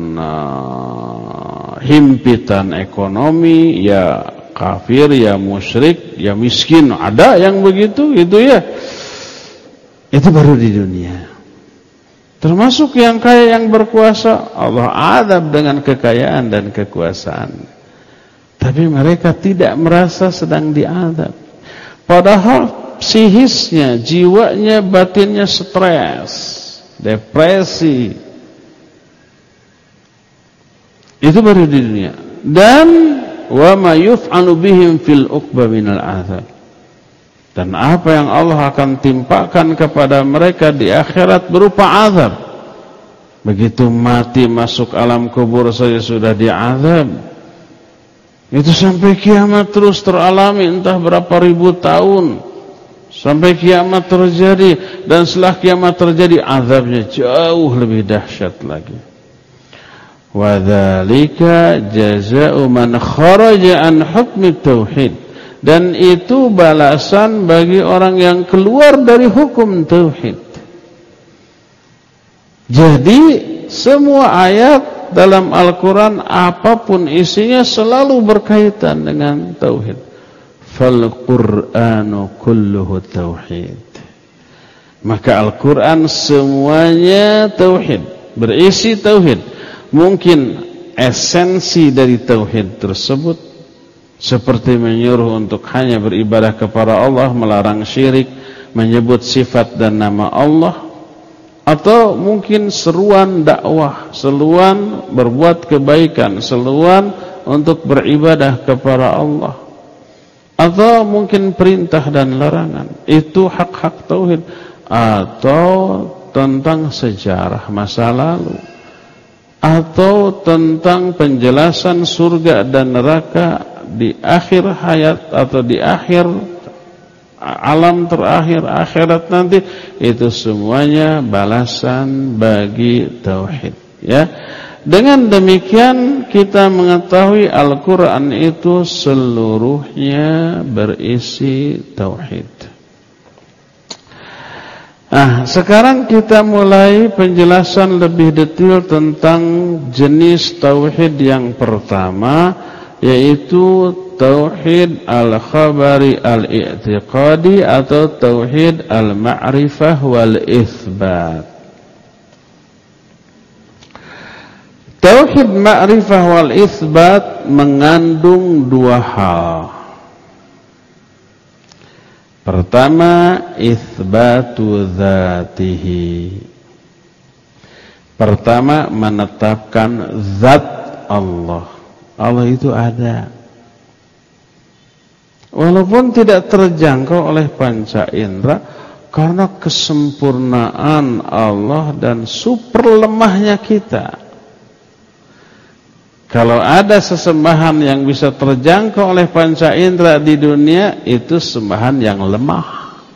himpitan ekonomi, ya kafir, ya musyrik, ya miskin. Ada yang begitu, gitu ya. Itu baru di dunia. Termasuk yang kaya, yang berkuasa, Allah adab dengan kekayaan dan kekuasaan. Tapi mereka tidak merasa sedang diadab. Padahal psikisnya, jiwanya, batinnya stres, depresi. Itu baru di dunia. Dan wa ma yuf'alu bihim fil uqba minal azab. Dan apa yang Allah akan timpakan kepada mereka di akhirat berupa azab. Begitu mati masuk alam kubur saja sudah diazab. Itu sampai kiamat terus teralami, entah berapa ribu tahun, sampai kiamat terjadi. Dan setelah kiamat terjadi, azabnya jauh lebih dahsyat lagi. Wa dzalika jazaa'u man kharaja an hukmi tauhid. Dan itu balasan bagi orang yang keluar dari hukum tauhid. Jadi semua ayat dalam Al-Quran apapun isinya selalu berkaitan dengan tauhid. Fal Qur'anu kulluhu tauhid. Maka Al-Quran semuanya tauhid, berisi tauhid. Mungkin esensi dari tauhid tersebut seperti menyuruh untuk hanya beribadah kepada Allah, melarang syirik, menyebut sifat dan nama Allah. Atau mungkin seruan dakwah, seruan berbuat kebaikan, seruan untuk beribadah kepada Allah. Atau mungkin perintah dan larangan. Itu hak-hak tauhid. Atau tentang sejarah masa lalu. Atau tentang penjelasan surga dan neraka di akhir hayat atau di akhir alam terakhir, akhirat nanti. Itu semuanya balasan bagi tauhid, ya. Dengan demikian kita mengetahui Al-Quran itu seluruhnya berisi tauhid. Sekarang kita mulai penjelasan lebih detail tentang jenis tauhid yang pertama, yaitu tauhid al-khabari al-i'tiqadi atau tauhid al-ma'rifah wal-itsbat. Tauhid ma'rifah wal-itsbat mengandung dua hal. Pertama, itsbatu dzatihi. Pertama, menetapkan zat Allah. Allah itu ada. Walaupun tidak terjangkau oleh panca indera, karena kesempurnaan Allah dan super lemahnya kita. Kalau ada sesembahan yang bisa terjangkau oleh panca indera di dunia, itu sembahan yang lemah.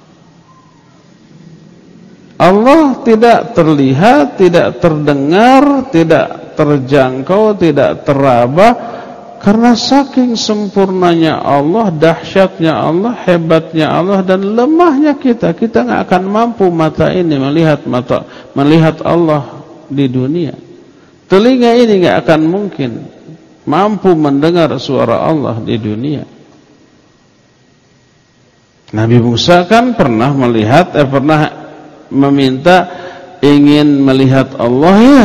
Allah tidak terlihat, tidak terdengar, tidak terjangkau, tidak teraba. Karena saking sempurnanya Allah, dahsyatnya Allah, hebatnya Allah, dan lemahnya kita nggak akan mampu mata ini melihat Allah di dunia. Telinga ini nggak akan mungkin mampu mendengar suara Allah di dunia. Nabi Musa kan pernah meminta ingin melihat Allah, ya.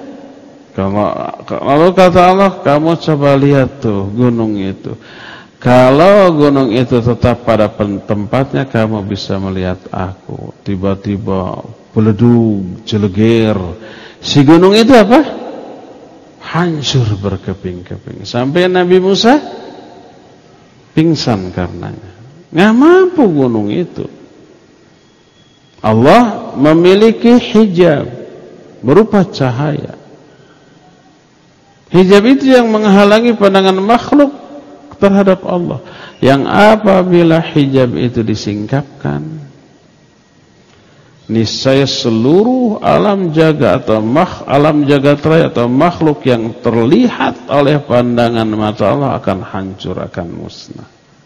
Kalau kata Allah, kamu coba lihat tuh gunung itu. Kalau gunung itu tetap pada tempatnya, kamu bisa melihat aku. Tiba-tiba beledug, jeleger. Si gunung itu apa? Hancur berkeping-keping. Sampai Nabi Musa pingsan karenanya. Nggak mampu gunung itu. Allah memiliki hijab berupa cahaya. Hijab itu yang menghalangi pandangan makhluk terhadap Allah. Yang apabila hijab itu disingkapkan, niscaya seluruh alam jagat atau alam jagat raya atau makhluk yang terlihat oleh pandangan mata Allah akan hancur, akan musnah.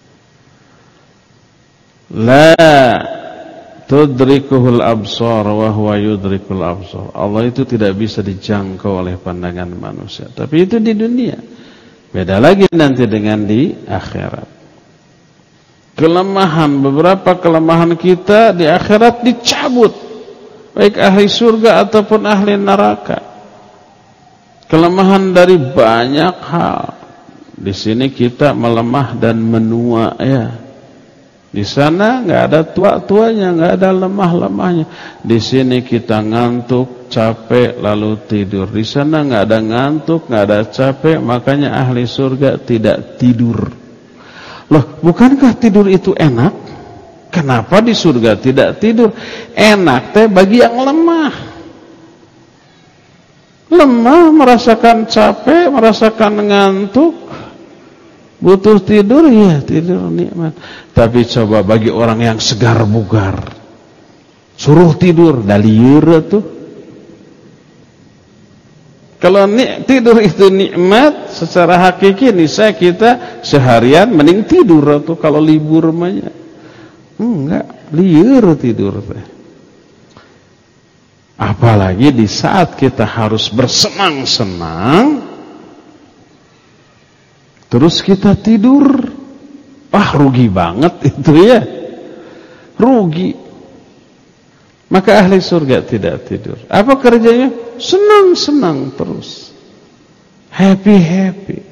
La tudrikuhul absar wa huwa yudrikul absar. Allah itu tidak bisa dijangkau oleh pandangan manusia. Tapi itu di dunia. Beda lagi nanti dengan di akhirat. Beberapa kelemahan kita di akhirat dicabut, baik ahli surga ataupun ahli neraka. Kelemahan dari banyak hal. Di sini kita melemah dan menua ya. Di sana nggak ada tua-tuanya, nggak ada lemah-lemahnya. Di sini kita ngantuk, capek, lalu tidur. Di sana nggak ada ngantuk, nggak ada capek, makanya ahli surga tidak tidur. Loh, bukankah tidur itu enak? Kenapa di surga tidak tidur? Enak teh bagi yang lemah. Lemah, merasakan capek, merasakan ngantuk, butuh tidur, ya tidur nikmat. Tapi coba bagi orang yang segar bugar, suruh tidur, dah liur tuh. Kalau tidur itu nikmat secara hakiki, niscaya kita seharian mending tidur atau kalau libur namanya. Enggak, liur tidur teh. Apalagi di saat kita harus bersenang-senang, terus kita tidur, rugi banget itu ya, rugi. Maka ahli surga tidak tidur. Apa kerjanya? Senang-senang terus, happy-happy.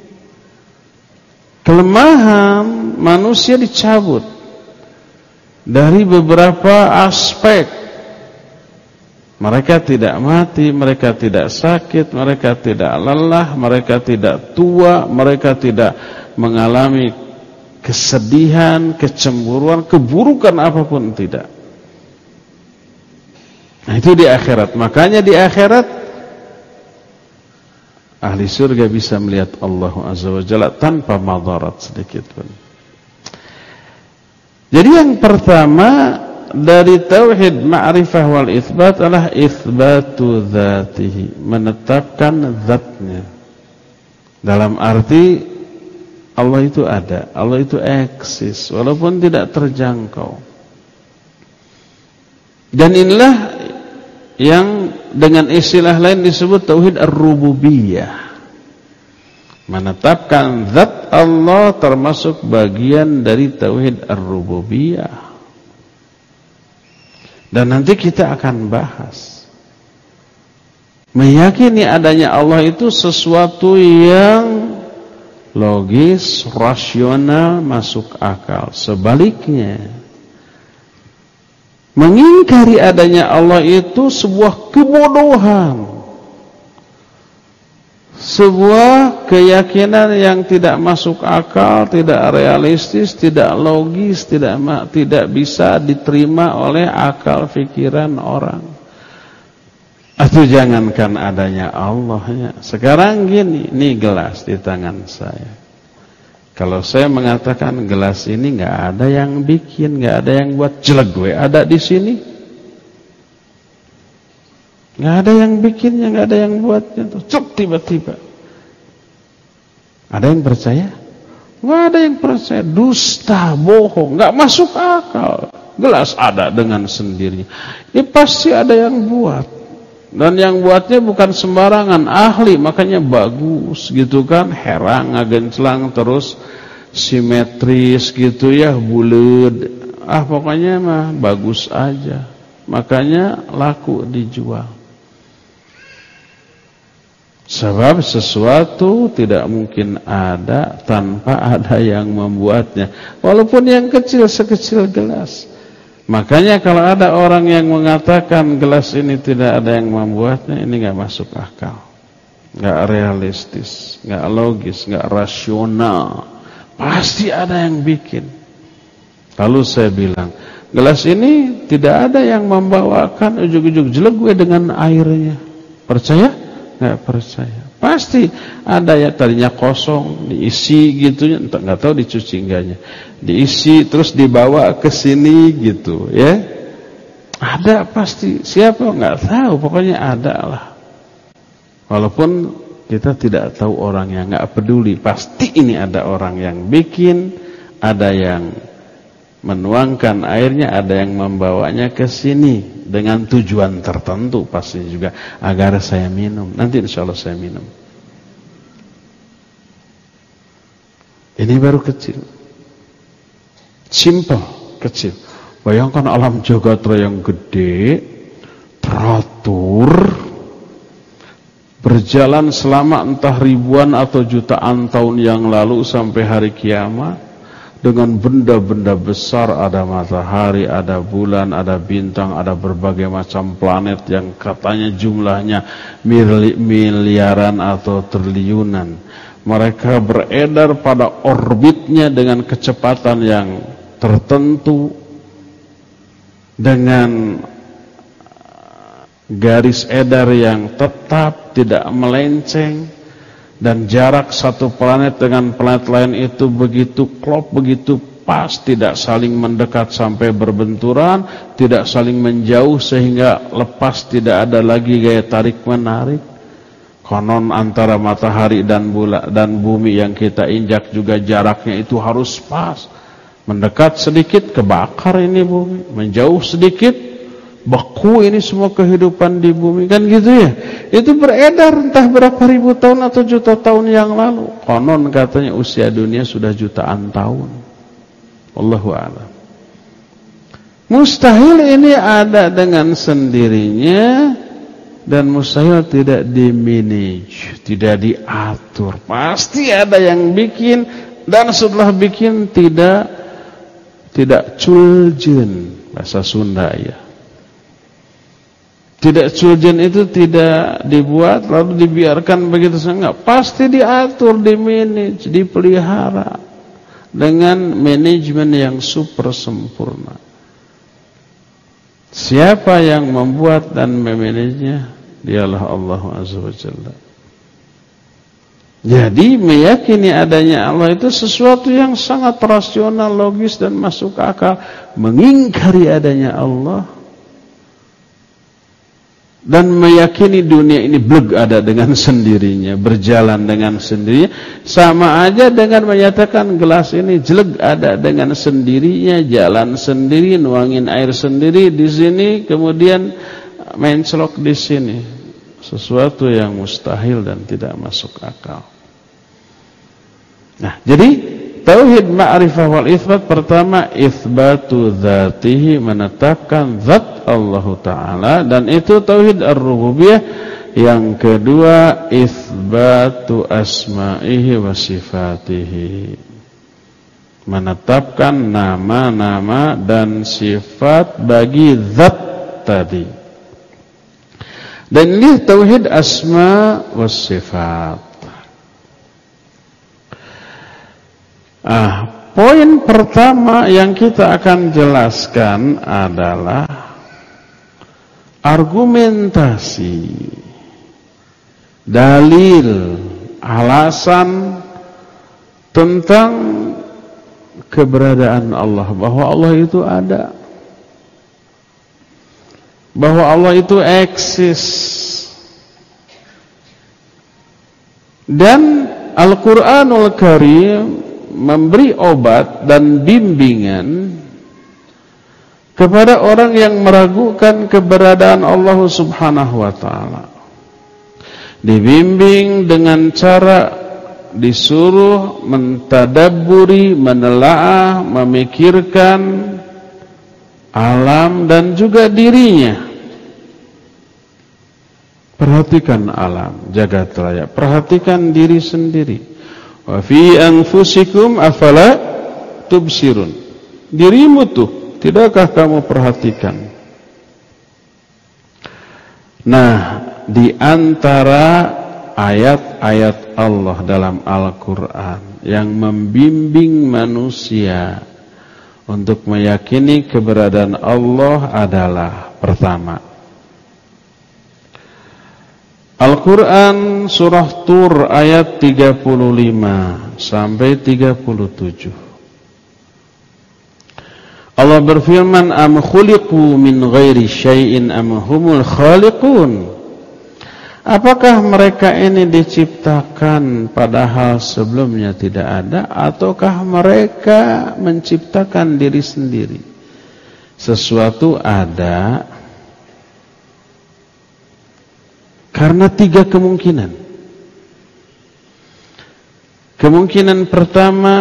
Kelemahan manusia dicabut dari beberapa aspek. Mereka tidak mati, mereka tidak sakit, mereka tidak lelah, mereka tidak tua, mereka tidak mengalami kesedihan, kecemburuan, keburukan apapun, tidak. Nah, itu di akhirat. Makanya di akhirat ahli surga bisa melihat Allah Azza wa Jalla tanpa madarat sedikit pun. Jadi yang pertama dari tauhid ma'rifah wal itsbat adalah itsbatu dzatihi, menetapkan zatnya. Dalam arti Allah itu ada, Allah itu eksis walaupun tidak terjangkau. Dan inilah yang dengan istilah lain disebut tauhid ar-rububiyah. Menetapkan zat Allah termasuk bagian dari tauhid ar-rububiyah. Dan nanti kita akan bahas. Meyakini adanya Allah itu sesuatu yang logis, rasional, masuk akal. Sebaliknya, mengingkari adanya Allah itu sebuah kebodohan, sebuah keyakinan yang tidak masuk akal, tidak realistis, tidak logis, tidak bisa diterima oleh akal pikiran orang. Atau jangankan adanya Allahnya. Sekarang gini, ini gelas di tangan saya. Kalau saya mengatakan gelas ini nggak ada yang bikin, nggak ada yang buat, jelek gue ada di sini, nggak ada yang bikinnya, nggak ada yang buatnya, tuh cuk tiba-tiba. Ada yang percaya? Nggak ada yang percaya, dusta, bohong, nggak masuk akal. Gelas ada dengan sendirinya, ini pasti ada yang buat. Dan yang buatnya bukan sembarangan, ahli, makanya bagus gitu kan, herang, ngagenclang, terus simetris gitu ya, bulet. Pokoknya mah bagus aja. Makanya laku dijual. Sebab sesuatu tidak mungkin ada tanpa ada yang membuatnya. Walaupun yang kecil, sekecil gelas. Makanya kalau ada orang yang mengatakan gelas ini tidak ada yang membuatnya, ini nggak masuk akal, nggak realistis, nggak logis, nggak rasional. Pasti ada yang bikin. Lalu saya bilang, gelas ini tidak ada yang membawakan ujug-ujug jelek gue dengan airnya. Percaya? Nggak percaya. Pasti ada ya, tadinya kosong diisi gitu, nggak tahu dicuci enggaknya. Diisi terus dibawa ke sini gitu ya. Ada pasti. Siapa nggak tahu, pokoknya ada lah. Walaupun kita tidak tahu orangnya, nggak peduli. Pasti ini ada orang yang bikin, ada yang menuangkan airnya, ada yang membawanya ke sini dengan tujuan tertentu pasti juga agar saya minum. Nanti insya Allah saya minum. Ini baru kecil, simple, kecil. Bayangkan alam jagat yang gede, teratur, berjalan selama entah ribuan atau jutaan tahun yang lalu sampai hari kiamat. Dengan benda-benda besar, ada matahari, ada bulan, ada bintang, ada berbagai macam planet yang katanya jumlahnya miliaran atau triliunan. Mereka beredar pada orbitnya dengan kecepatan yang tertentu, dengan garis edar yang tetap, tidak melenceng. Dan jarak satu planet dengan planet lain itu begitu klop, begitu pas, tidak saling mendekat sampai berbenturan, tidak saling menjauh sehingga lepas, tidak ada lagi gaya tarik menarik. Konon antara matahari dan bulan dan bumi yang kita injak juga jaraknya itu harus pas. Mendekat sedikit kebakar ini bumi, menjauh sedikit beku ini semua kehidupan di bumi, kan gitu ya. Itu beredar entah berapa ribu tahun atau juta tahun yang lalu. Konon katanya usia dunia sudah jutaan tahun. Wallahu a'lam. Mustahil ini ada dengan sendirinya, dan mustahil tidak dimanage, tidak diatur. Pasti ada yang bikin, dan setelah bikin tidak culjen, bahasa Sunda ya. Tidak culjen itu tidak dibuat lalu dibiarkan begitu saja. Enggak, pasti diatur, dimanage, dipelihara dengan manajemen yang super sempurna. Siapa yang membuat dan memanagenya? Dialah Allah Azza wa Jalla. Jadi meyakini adanya Allah itu sesuatu yang sangat rasional, logis dan masuk akal. Mengingkari adanya Allah dan meyakini dunia ini bleg ada dengan sendirinya, berjalan dengan sendirinya, sama aja dengan menyatakan gelas ini jelek ada dengan sendirinya, jalan sendiri, nuangin air sendiri di sini, kemudian mencelok di sini. Sesuatu yang mustahil dan tidak masuk akal. Nah, jadi tauhid ma'rifah wal itsbat, pertama itsbatu dzatihi, menetapkan zat Allah Ta'ala, dan itu tauhid ar-rububiyah. Yang kedua itsbatu asma'ihi wa sifatihi, menetapkan nama-nama dan sifat bagi zat tadi. Dan ini tauhid asma wa sifat. Poin pertama yang kita akan jelaskan adalah argumentasi, dalil, alasan tentang keberadaan Allah, bahwa Allah itu ada, bahwa Allah itu eksis. Dan Al-Qur'anul Karim memberi obat dan bimbingan kepada orang yang meragukan keberadaan Allah Subhanahu wa ta'ala. Dibimbing dengan cara disuruh mentadabburi, menelaah, memikirkan alam dan juga dirinya. Perhatikan alam jagat raya, perhatikan diri sendiri. Wa fi anfusikum afala tubsirun. Dirimu tuh, tidakkah kamu perhatikan? Nah, di antara ayat-ayat Allah dalam Al-Quran yang membimbing manusia untuk meyakini keberadaan Allah adalah pertama, Al-Quran surah Tur ayat 35 sampai 37. Allah berfirman, am khuliqu min ghairi syai'in am humul khaliqun. Apakah mereka ini diciptakan padahal sebelumnya tidak ada, ataukah mereka menciptakan diri sendiri? Sesuatu ada karena 3 kemungkinan. Kemungkinan pertama,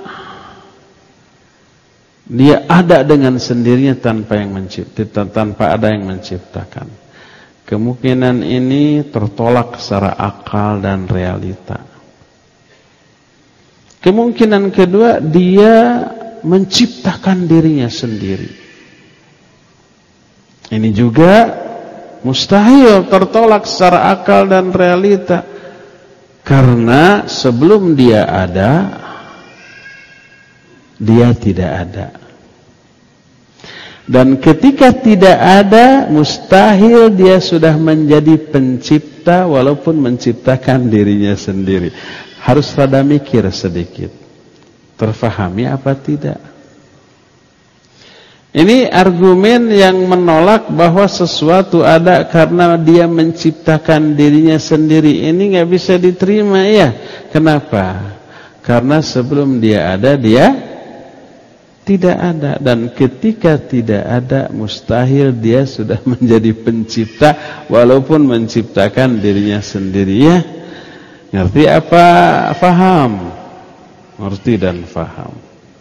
dia ada dengan sendirinya tanpa ada yang menciptakan. Kemungkinan ini tertolak secara akal dan realita. Kemungkinan kedua, dia menciptakan dirinya sendiri. Ini juga mustahil, tertolak secara akal dan realita. Karena sebelum dia ada, dia tidak ada. Dan ketika tidak ada, mustahil dia sudah menjadi pencipta walaupun menciptakan dirinya sendiri. Harus rada mikir sedikit. Terfahami apa tidak? Ini argumen yang menolak bahwa sesuatu ada karena dia menciptakan dirinya sendiri. Ini nggak bisa diterima ya. Kenapa? Karena sebelum dia ada, dia tidak ada, dan ketika tidak ada, mustahil dia sudah menjadi pencipta walaupun menciptakan dirinya sendiri ya. Ngerti apa? Faham? Ngerti dan faham.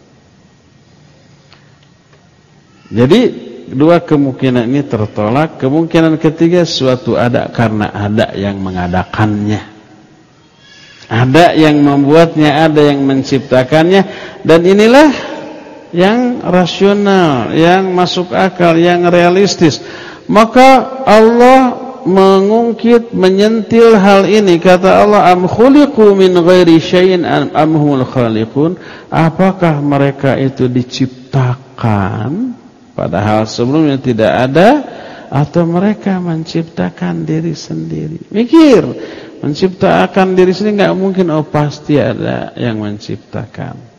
Jadi 2 kemungkinan ini tertolak. Kemungkinan ketiga, suatu ada karena ada yang mengadakannya. Ada yang membuatnya, ada yang menciptakannya, dan inilah yang rasional, yang masuk akal, yang realistis. Maka Allah mengungkit, menyentil hal ini. Kata Allah, am khuliqu min ghairi syai'in am humul khaliqun. Apakah mereka itu diciptakan padahal sebelumnya tidak ada, atau mereka menciptakan diri sendiri? Mikir, menciptakan diri sendiri enggak mungkin. Oh, pasti ada yang menciptakan.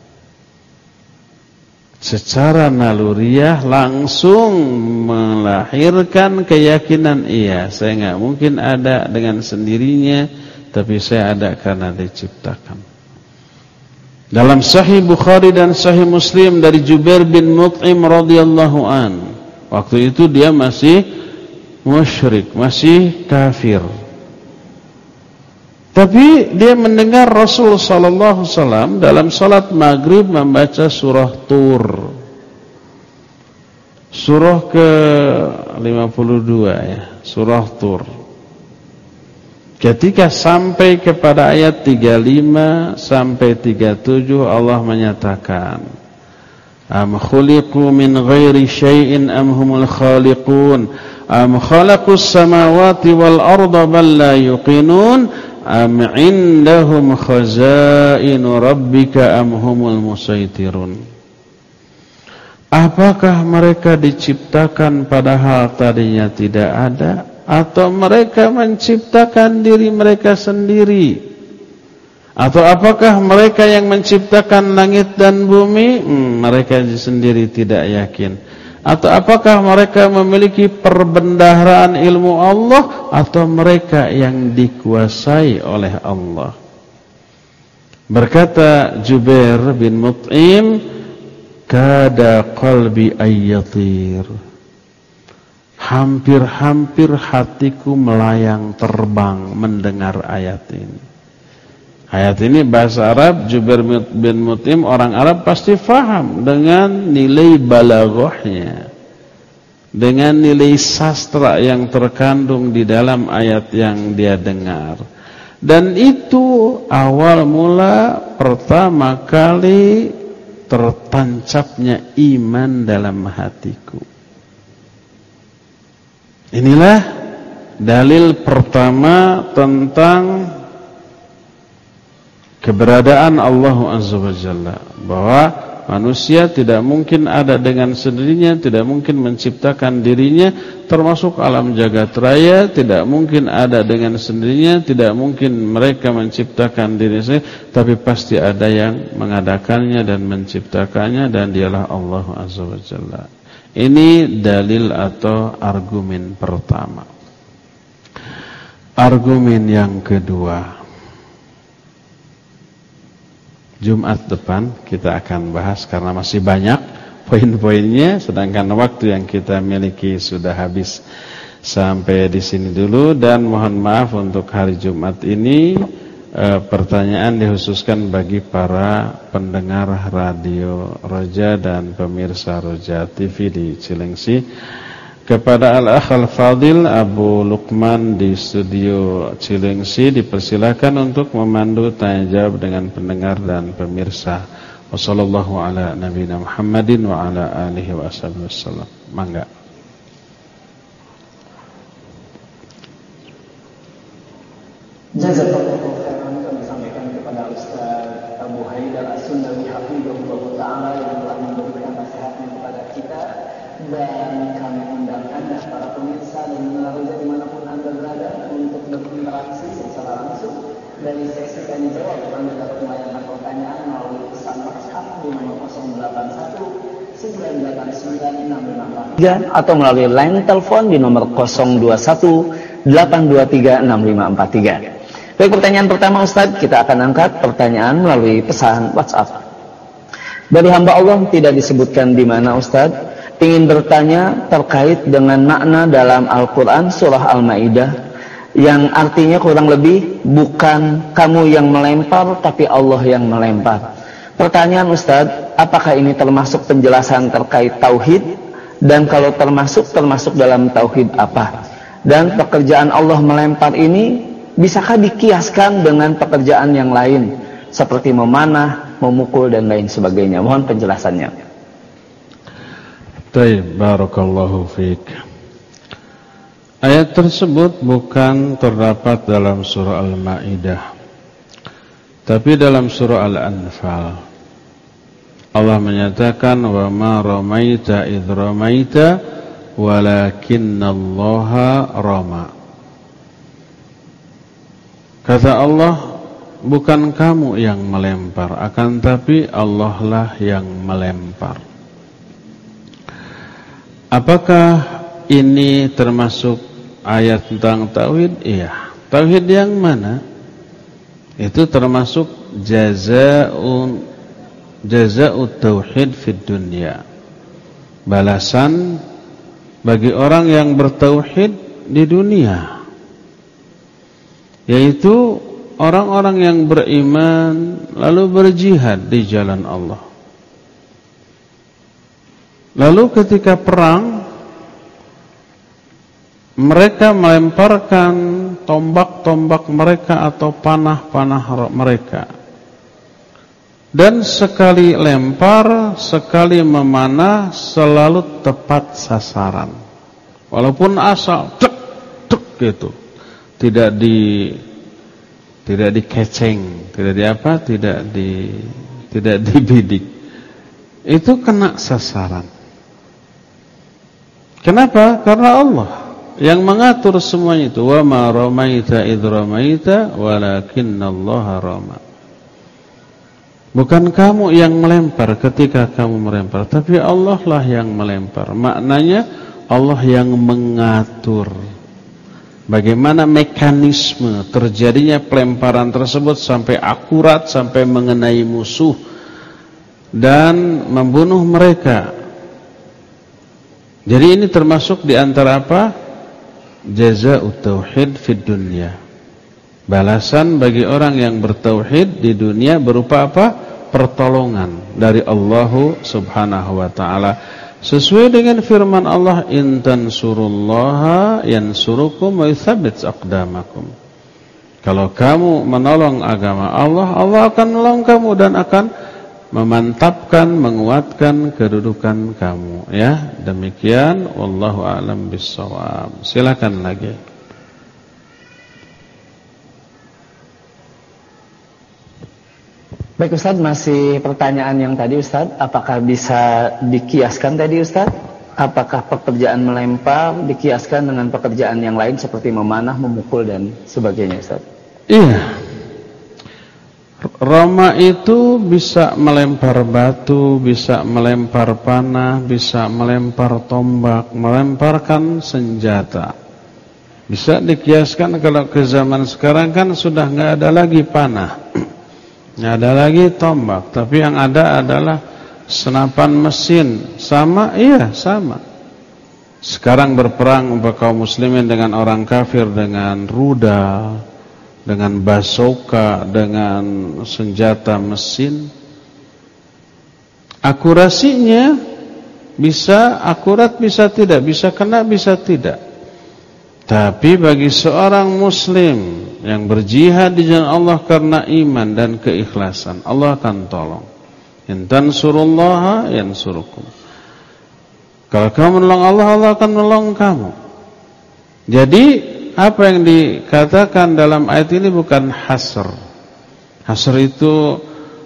Secara naluriah langsung melahirkan keyakinan, iya, saya enggak mungkin ada dengan sendirinya, tapi saya ada karena diciptakan. Dalam Sahih Bukhari dan Sahih Muslim dari Jubair bin Mut'im radhiyallahu an, waktu itu dia masih musyrik, masih kafir. Tapi dia mendengar Rasul sallallahu alaihi wasallam dalam salat maghrib membaca surah Tur. Surah ke-52 ya, surah Tur. Ketika sampai kepada ayat 35 sampai 37, Allah menyatakan, am khuliqu min ghairi syai'in am humul khaliqun am khalaqus samawati wal arda bal la yuqinun am indahum khazainu rabbika am humul musaitirun. Apakah mereka diciptakan padahal tadinya tidak ada, atau mereka menciptakan diri mereka sendiri? Atau apakah mereka yang menciptakan langit dan bumi? Mereka sendiri tidak yakin. Atau apakah mereka memiliki perbendaharaan ilmu Allah, atau mereka yang dikuasai oleh Allah? Berkata Jubair bin Mut'im, kada qalbi ayyatir. Hampir-hampir hatiku melayang terbang mendengar ayat ini. Ayat ini bahasa Arab, Jubair bin Mut'im orang Arab pasti faham dengan nilai balaghahnya, dengan nilai sastra yang terkandung di dalam ayat yang dia dengar. Dan itu awal mula pertama kali tertancapnya iman dalam hatiku. Inilah dalil pertama tentang keberadaan Allah Azza wa Jalla, bahwa manusia tidak mungkin ada dengan sendirinya, tidak mungkin menciptakan dirinya, termasuk alam jagat raya tidak mungkin ada dengan sendirinya, tidak mungkin mereka menciptakan diri sendiri, tapi pasti ada yang mengadakannya dan menciptakannya, dan dialah Allah Azza wa Jalla. Ini dalil atau argumen pertama. Argumen yang kedua, Jumat depan kita akan bahas karena masih banyak poin-poinnya, sedangkan waktu yang kita miliki sudah habis. Sampai di sini dulu, dan mohon maaf untuk hari Jumat ini pertanyaan dikhususkan bagi para pendengar radio Roja dan pemirsa Roja TV di Cilengsi. Kepada Al-Akh Al-Fadil Abu Luqman di studio Cilengsi dipersilakan untuk memandu tanya jawab dengan pendengar dan pemirsa. Wassallallahu ala nabiyina Muhammadin wa ala alihi wa ashabihi wasallam. Mangga. Jazakallahu khairan, kami sampaikan kepada Ustaz Abu Haidar As-Sundawi hafizahullah taala yang telah memberikan nasihatnya kepada kita, dan kami undang Anda para pemirsa dan pendengar Roja dimanapun Anda berada untuk berinteraksi secara langsung dari sesi tanya jawab. Anda dapat melayangkan pertanyaan melalui pesan WhatsApp di nomor 081 9896543 atau melalui line telepon di nomor 021 823 6543. Baik, pertanyaan pertama Ustaz, kita akan angkat pertanyaan melalui pesan WhatsApp. Dari hamba Allah tidak disebutkan di mana Ustaz, ingin bertanya terkait dengan makna dalam Al-Quran surah Al-Ma'idah yang artinya kurang lebih bukan kamu yang melempar tapi Allah yang melempar. Pertanyaan Ustaz, apakah ini termasuk penjelasan terkait tauhid, dan kalau termasuk dalam tauhid apa? Dan pekerjaan Allah melempar ini bisakah dikiaskan dengan pekerjaan yang lain seperti memanah, memukul dan lain sebagainya? Mohon penjelasannya. Baik, barakallahu fiik. Ayat tersebut bukan terdapat dalam surah Al-Ma'idah, tapi dalam surah Al-Anfal. Allah menyatakan, wa ma ramaita idh ramaita walakinnallaha rama. Kata Allah, bukan kamu yang melempar, akan tapi Allah lah yang melempar. Apakah ini termasuk ayat tentang tauhid? Iya. Tauhid yang mana? Itu termasuk jazaa'ut tauhid fid dunya. Balasan bagi orang yang bertauhid di dunia, yaitu orang-orang yang beriman lalu berjihad di jalan Allah. Lalu ketika perang, mereka melemparkan tombak-tombak mereka atau panah-panah mereka, dan sekali lempar, sekali memanah selalu tepat sasaran, walaupun asal cek cek gitu, tidak dikeceng, tidak dibidik, itu kena sasaran. Kenapa? Karena Allah yang mengatur semuanya itu. Wa ma ramaita idh ramaita walakinnallaha rama. Bukan kamu yang melempar ketika kamu melempar, tapi Allah lah yang melempar. Maknanya Allah yang mengatur bagaimana mekanisme terjadinya pelemparan tersebut sampai akurat, sampai mengenai musuh dan membunuh mereka. Jadi ini termasuk di antara apa? Jazaa'ut tauhid fid dunya. Balasan bagi orang yang bertauhid di dunia berupa apa? Pertolongan dari Allah Subhanahu wa taala. Sesuai dengan firman Allah, in tansurullaha yansurukum wa yutsabbit aqdamakum. Kalau kamu menolong agama Allah, Allah akan menolong kamu dan akan memantapkan, menguatkan kedudukan kamu. Ya, demikian. Wallahu a'lam bissawab. Silakan lagi. Baik Ustadz, masih pertanyaan yang tadi Ustadz, apakah bisa dikiaskan tadi Ustadz? Apakah pekerjaan melempar dikiaskan dengan pekerjaan yang lain seperti memanah, memukul dan sebagainya Ustadz? Iya. Roma itu bisa melempar batu, bisa melempar panah, bisa melempar tombak, melemparkan senjata. Bisa dikiaskan kalau ke zaman sekarang kan sudah nggak ada lagi panah, nggak ada lagi tombak, tapi yang ada adalah senapan mesin. Sama, iya sama. Sekarang berperang kaum muslimin dengan orang kafir dengan rudal, dengan bazooka, dengan senjata mesin. Akurasinya bisa akurat, bisa tidak, bisa kena, bisa tidak. Tapi bagi seorang muslim yang berjihad di jalan Allah karena iman dan keikhlasan, Allah akan tolong. In tansurullaha yansurukum. Kalau kamu menolong Allah, Allah akan menolong kamu. Jadi apa yang dikatakan dalam ayat ini bukan hasr. Hasr itu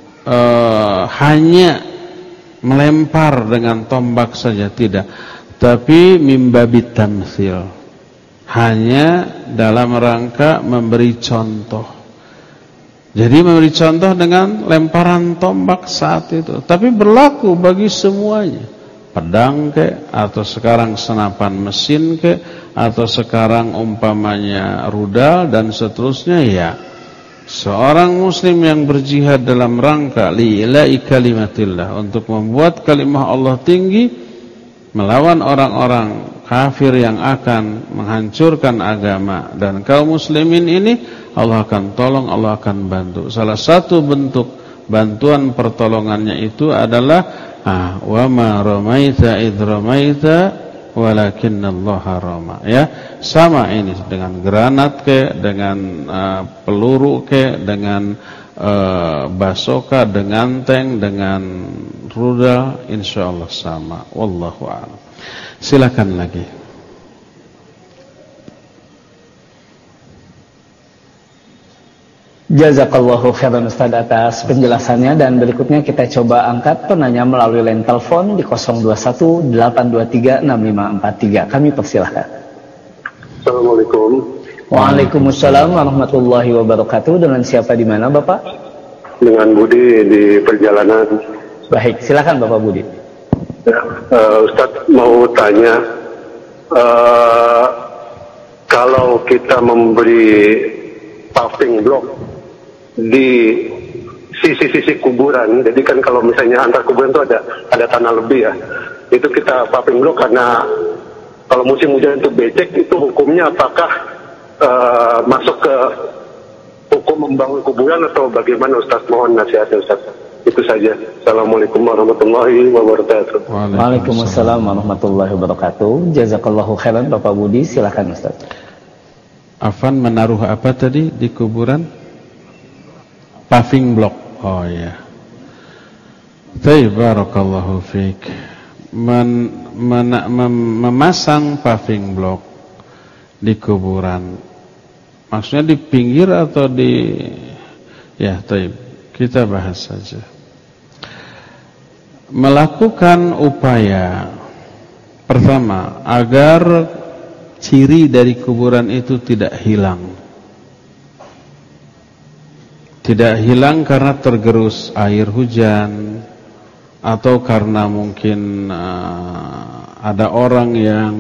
hanya melempar dengan tombak saja, tidak. Tapi mimbabit tamtsil, hanya dalam rangka memberi contoh. Jadi memberi contoh dengan lemparan tombak saat itu. Tapi berlaku bagi semuanya. Pedang ke, atau sekarang senapan mesin ke, atau sekarang umpamanya rudal dan seterusnya, ya. Seorang muslim yang berjihad dalam rangka li'ila'i kalimatillah, untuk membuat kalimah Allah tinggi, melawan orang-orang kafir yang akan menghancurkan agama dan kaum muslimin ini, Allah akan tolong, Allah akan bantu. Salah satu bentuk bantuan pertolongannya itu adalah wa ma ramaita id ramaita walakinnallaha rama. Ya, sama ini dengan granat ke, dengan peluru ke, dengan bazooka, dengan tank, dengan rudal, insyaallah sama. Wallahu a'lam. Silakan lagi. Jazakallahu khairan Ustaz atas penjelasannya, dan berikutnya kita coba angkat penanya melalui line telepon di 0218236543. Kami persilahkan. Assalamualaikum. Waalaikumsalam warahmatullahi wabarakatuh. Dengan siapa di mana Bapak? Dengan Budi di perjalanan. Baik, silakan Bapak Budi. Ustadz mau tanya, kalau kita memberi paving block di sisi-sisi kuburan, jadi kan kalau misalnya antar kuburan itu ada tanah lebih ya, itu kita paving block karena kalau musim hujan itu becek, itu hukumnya apakah masuk ke hukum membangun kuburan atau bagaimana Ustadz? Mohon nasihatnya Ustadz. Itu saja. Assalamualaikum warahmatullahi wabarakatuh. Waalaikumsalam warahmatullahi wabarakatuh. Jazakallahu khairan Bapak Budi. Silakan Ustaz. Afan menaruh apa tadi di kuburan? Paving block. Oh ya. Barakallahu fiik. Memasang paving block di kuburan. Maksudnya di pinggir atau di, ya, kita bahas saja. Melakukan upaya pertama agar ciri dari kuburan itu tidak hilang. Tidak hilang karena tergerus air hujan, atau karena mungkin ada orang yang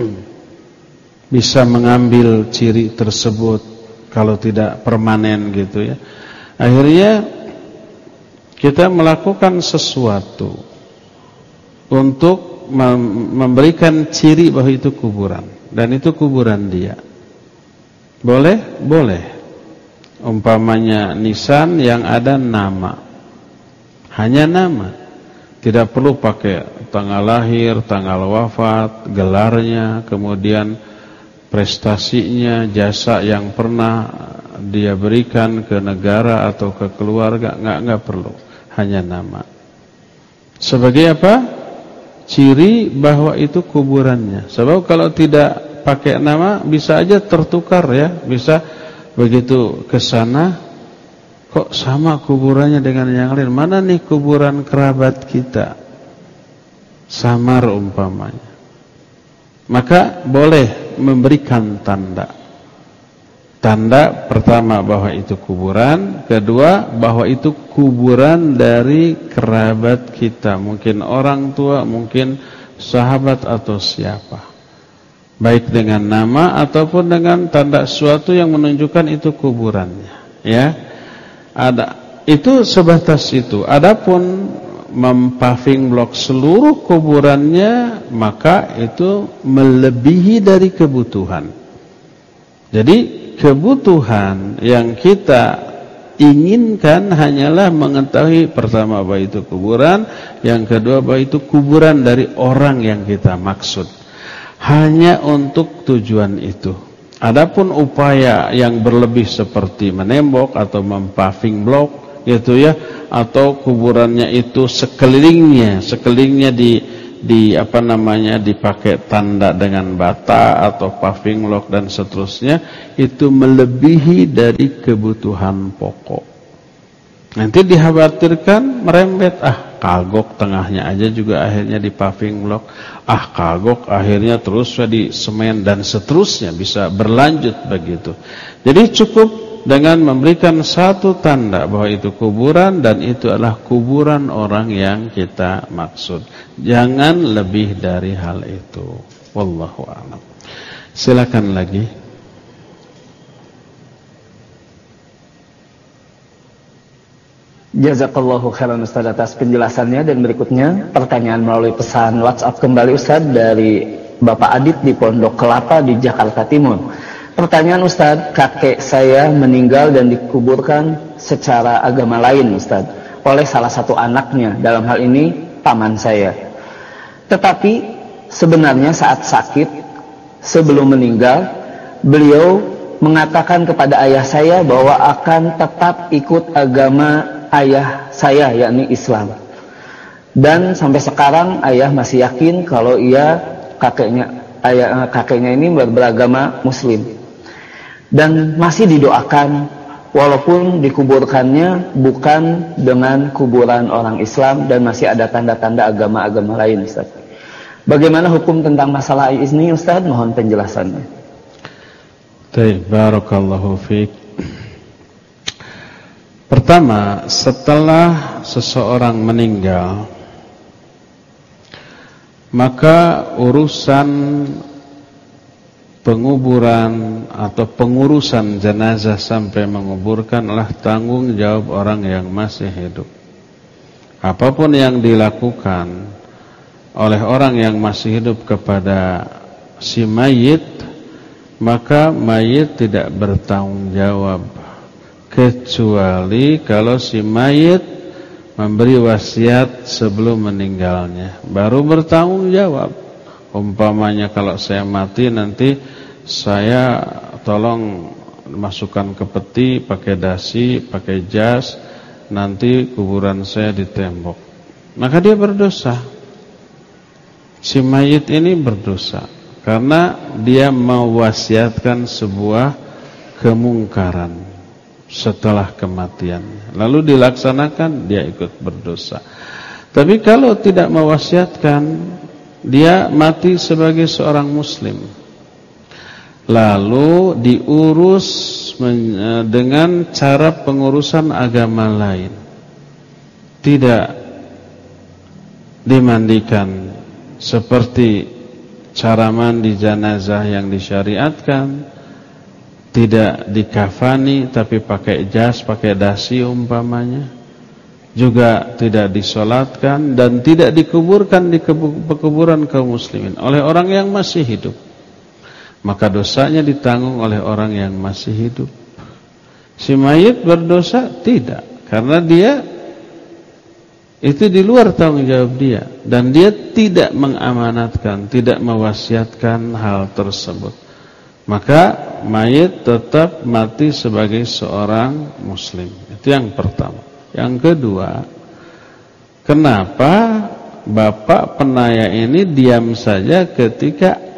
bisa mengambil ciri tersebut kalau tidak permanen gitu ya. Akhirnya kita melakukan sesuatu untuk memberikan ciri bahwa itu kuburan, dan itu kuburan dia. Boleh? Boleh. Umpamanya nisan yang ada nama, hanya nama, tidak perlu pakai tanggal lahir, tanggal wafat, gelarnya, kemudian prestasinya, jasa yang pernah dia berikan ke negara atau ke keluarga, enggak perlu, hanya nama. Sebagai apa? Ciri bahwa itu kuburannya. Sebab kalau tidak pakai nama bisa aja tertukar ya, bisa begitu ke sana kok sama kuburannya dengan yang lain? Mana nih kuburan kerabat kita? Samar umpamanya. Maka boleh memberikan tanda. Tanda pertama bahwa itu kuburan, kedua bahwa itu kuburan dari kerabat kita, mungkin orang tua, mungkin sahabat atau siapa. Baik dengan nama ataupun dengan tanda sesuatu yang menunjukkan itu kuburannya, ya. Itu sebatas itu. Adapun mempaving blok seluruh kuburannya, maka itu melebihi dari kebutuhan. Jadi kebutuhan yang kita inginkan hanyalah mengetahui pertama bahwa itu kuburan, yang kedua bahwa itu kuburan dari orang yang kita maksud. Hanya untuk tujuan itu. Adapun upaya yang berlebih seperti menembok atau mempaving blok gitu ya, atau kuburannya itu sekelilingnya dipakai tanda dengan bata atau paving blok dan seterusnya, itu melebihi dari kebutuhan pokok. Nanti dikhawatirkan merembet, kagok tengahnya aja juga akhirnya di paving blok, kagok akhirnya terus di semen dan seterusnya, bisa berlanjut begitu. Jadi cukup dengan memberikan satu tanda bahwa itu kuburan dan itu adalah kuburan orang yang kita maksud. Jangan lebih dari hal itu. Wallahu a'lam. Silakan lagi. Jazakallahu khairan Ustaz atas penjelasannya. Dan berikutnya pertanyaan melalui pesan WhatsApp kembali Ustaz dari Bapak Adit di Pondok Kelapa di Jakarta Timur. Pertanyaan Ustaz, kakek saya meninggal dan dikuburkan secara agama lain Ustaz, oleh salah satu anaknya, dalam hal ini paman saya. Tetapi sebenarnya saat sakit sebelum meninggal, beliau mengatakan kepada ayah saya bahwa akan tetap ikut agama ayah saya, yakni Islam. Dan sampai sekarang ayah masih yakin kalau kakeknya ini beragama Muslim. Dan masih didoakan walaupun dikuburkannya bukan dengan kuburan orang Islam dan masih ada tanda-tanda agama-agama lain Ustaz. Bagaimana hukum tentang masalah ini Ustaz? Mohon penjelasannya. Barakallahu fiik. Pertama, setelah seseorang meninggal, maka urusan penguburan atau pengurusan jenazah sampai menguburkan adalah tanggung jawab orang yang masih hidup. Apapun yang dilakukan oleh orang yang masih hidup kepada si mayit, maka mayit tidak bertanggung jawab, kecuali kalau si mayit memberi wasiat sebelum meninggalnya, baru bertanggung jawab. Umpamanya kalau saya mati nanti saya tolong masukkan ke peti, pakai dasi, pakai jas, nanti kuburan saya di tembok. Maka dia berdosa. Si mayit ini berdosa karena dia mewasiatkan sebuah kemungkaran setelah kematian, lalu dilaksanakan, dia ikut berdosa. Tapi kalau tidak mewasiatkan, dia mati sebagai seorang muslim, lalu diurus dengan cara pengurusan agama lain, tidak dimandikan seperti cara mandi jenazah yang disyariatkan, tidak dikafani tapi pakai jas, pakai dasi umpamanya, juga tidak disolatkan dan tidak dikuburkan di pekuburan kaum muslimin oleh orang yang masih hidup, maka dosanya ditanggung oleh orang yang masih hidup. Si mayit berdosa? Tidak, karena dia itu di luar tanggung jawab dia, dan dia tidak mengamanatkan, tidak mewasiatkan hal tersebut. Maka mayit tetap mati sebagai seorang muslim. Itu yang pertama. Yang kedua, kenapa bapak penaya ini diam saja ketika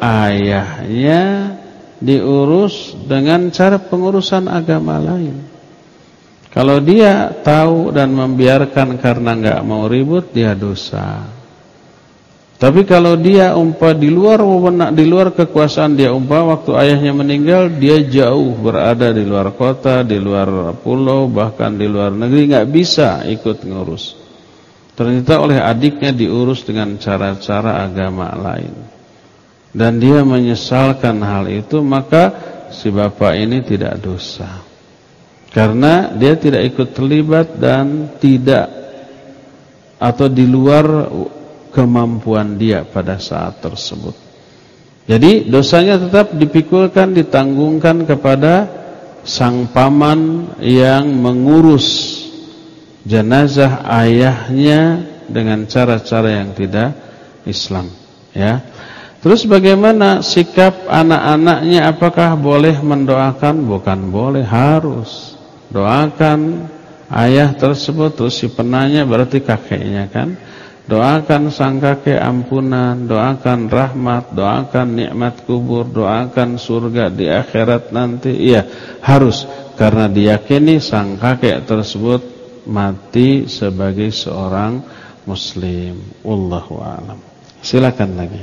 ayahnya diurus dengan cara pengurusan agama lain? Kalau dia tahu dan membiarkan karena enggak mau ribut, dia dosa. Tapi kalau dia di luar kekuasaan dia, waktu ayahnya meninggal, dia jauh berada di luar kota, di luar pulau, bahkan di luar negeri, enggak bisa ikut ngurus. Ternyata oleh adiknya diurus dengan cara-cara agama lain. Dan dia menyesalkan hal itu, maka si bapak ini tidak dosa. Karena dia tidak ikut terlibat dan tidak atau di luar kemampuan dia pada saat tersebut. Jadi dosanya tetap dipikulkan, ditanggungkan kepada sang paman yang mengurus jenazah ayahnya dengan cara-cara yang tidak Islam, ya. Terus bagaimana sikap anak-anaknya? Apakah boleh mendoakan? Bukan boleh, harus doakan ayah tersebut. Terus si penanya berarti kakeknya kan. Doakan sang kakek ampunan, doakan rahmat, doakan nikmat kubur, doakan surga di akhirat nanti. Iya, harus, karena diyakini sang kakek tersebut mati sebagai seorang muslim. Wallahu a'lam. Silakan lagi.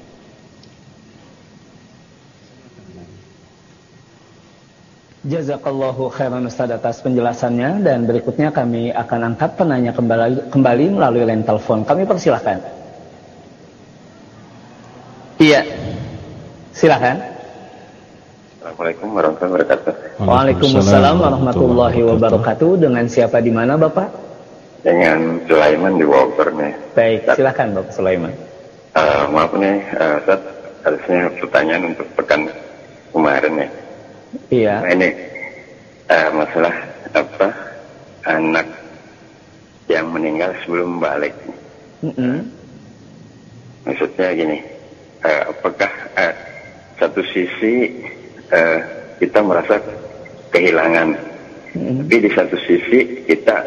Jazakallahu khairan Ustaz atas penjelasannya, dan berikutnya kami akan angkat penanya kembali melalui line telepon. Kami persilahkan. Iya, silakan. Assalamualaikum warahmatullahi wabarakatuh. Waalaikumsalam warahmatullahi wabarakatuh. Dengan siapa di mana Bapak? Dengan Sulaiman di Bogor nih. Baik, silakan Bapak Sulaiman. Maaf nih, Ustaz, harusnya pertanyaan untuk pekan kemarin ya. Iya. Nah, ini masalah anak yang meninggal sebelum balik. Maksudnya gini, apakah satu sisi kita merasa kehilangan, tapi di satu sisi kita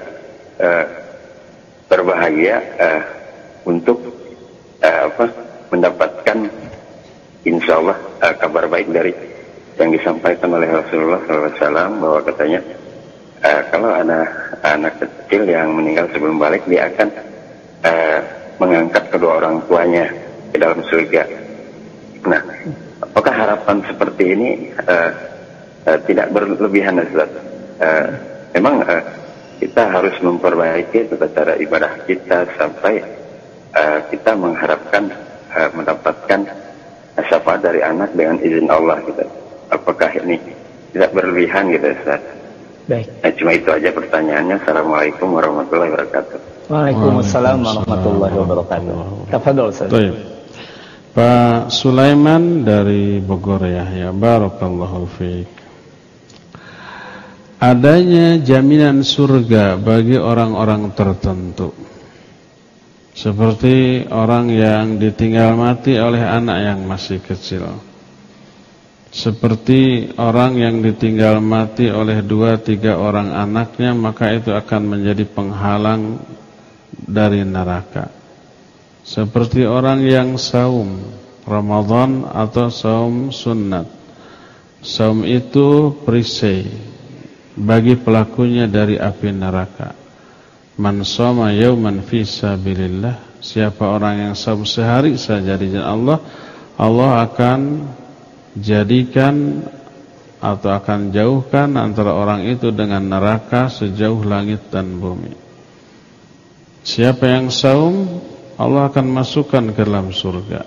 berbahagia untuk mendapatkan insya Allah kabar baik dari yang disampaikan oleh Rasulullah SAW, bahwa katanya kalau anak kecil yang meninggal sebelum balik, dia akan mengangkat kedua orang tuanya ke dalam surga. Nah, apakah harapan seperti ini tidak berlebihan, Ustaz? Memang kita harus memperbaiki tata cara ibadah kita sampai kita mengharapkan mendapatkan syafaat dari anak dengan izin Allah gitu. Apakah ini tidak berlebihan gitu, Ustaz? Baik. Cuma itu aja pertanyaannya. Assalamualaikum warahmatullahi wabarakatuh. Waalaikumsalam warahmatullahi wabarakatuh. Tafadhol, Ustaz. Baik. Pak Sulaiman dari Bogor ya, barakallahu fiik. Adanya jaminan surga bagi orang-orang tertentu, seperti orang yang ditinggal mati oleh anak yang masih kecil, seperti orang yang ditinggal mati oleh 2-3 orang anaknya, maka itu akan menjadi penghalang dari neraka. Seperti orang yang saum Ramadan atau saum sunnat. Saum itu perisai bagi pelakunya dari api neraka. Man shoma yauman fi sabilillah, siapa orang yang saum sehari saja di jalan Allah, Allah akan jadikan atau akan jauhkan antara orang itu dengan neraka sejauh langit dan bumi. Siapa yang saum, Allah akan masukkan ke dalam surga.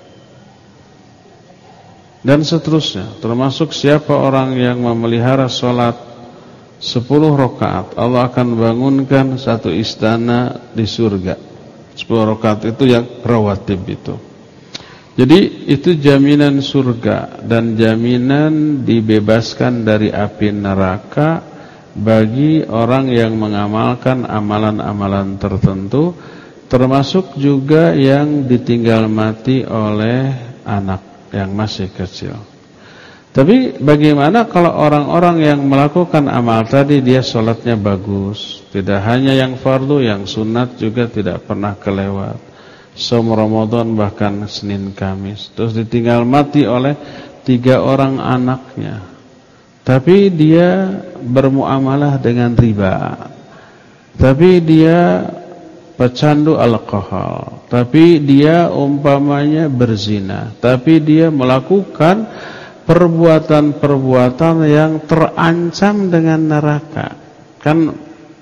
Dan seterusnya, termasuk siapa orang yang memelihara sholat 10 rakaat, Allah akan bangunkan satu istana di surga. 10 rakaat itu yang rawatib itu. Jadi itu jaminan surga dan jaminan dibebaskan dari api neraka bagi orang yang mengamalkan amalan-amalan tertentu, termasuk juga yang ditinggal mati oleh anak yang masih kecil. Tapi bagaimana kalau orang-orang yang melakukan amal tadi, dia sholatnya bagus, tidak hanya yang fardu, yang sunat juga tidak pernah kelewat, Saum Ramadan bahkan Senin Kamis, terus ditinggal mati oleh 3 orang anaknya, tapi dia bermuamalah dengan riba, tapi dia pecandu alkohol, tapi dia umpamanya berzina, tapi dia melakukan perbuatan-perbuatan yang terancam dengan neraka. Kan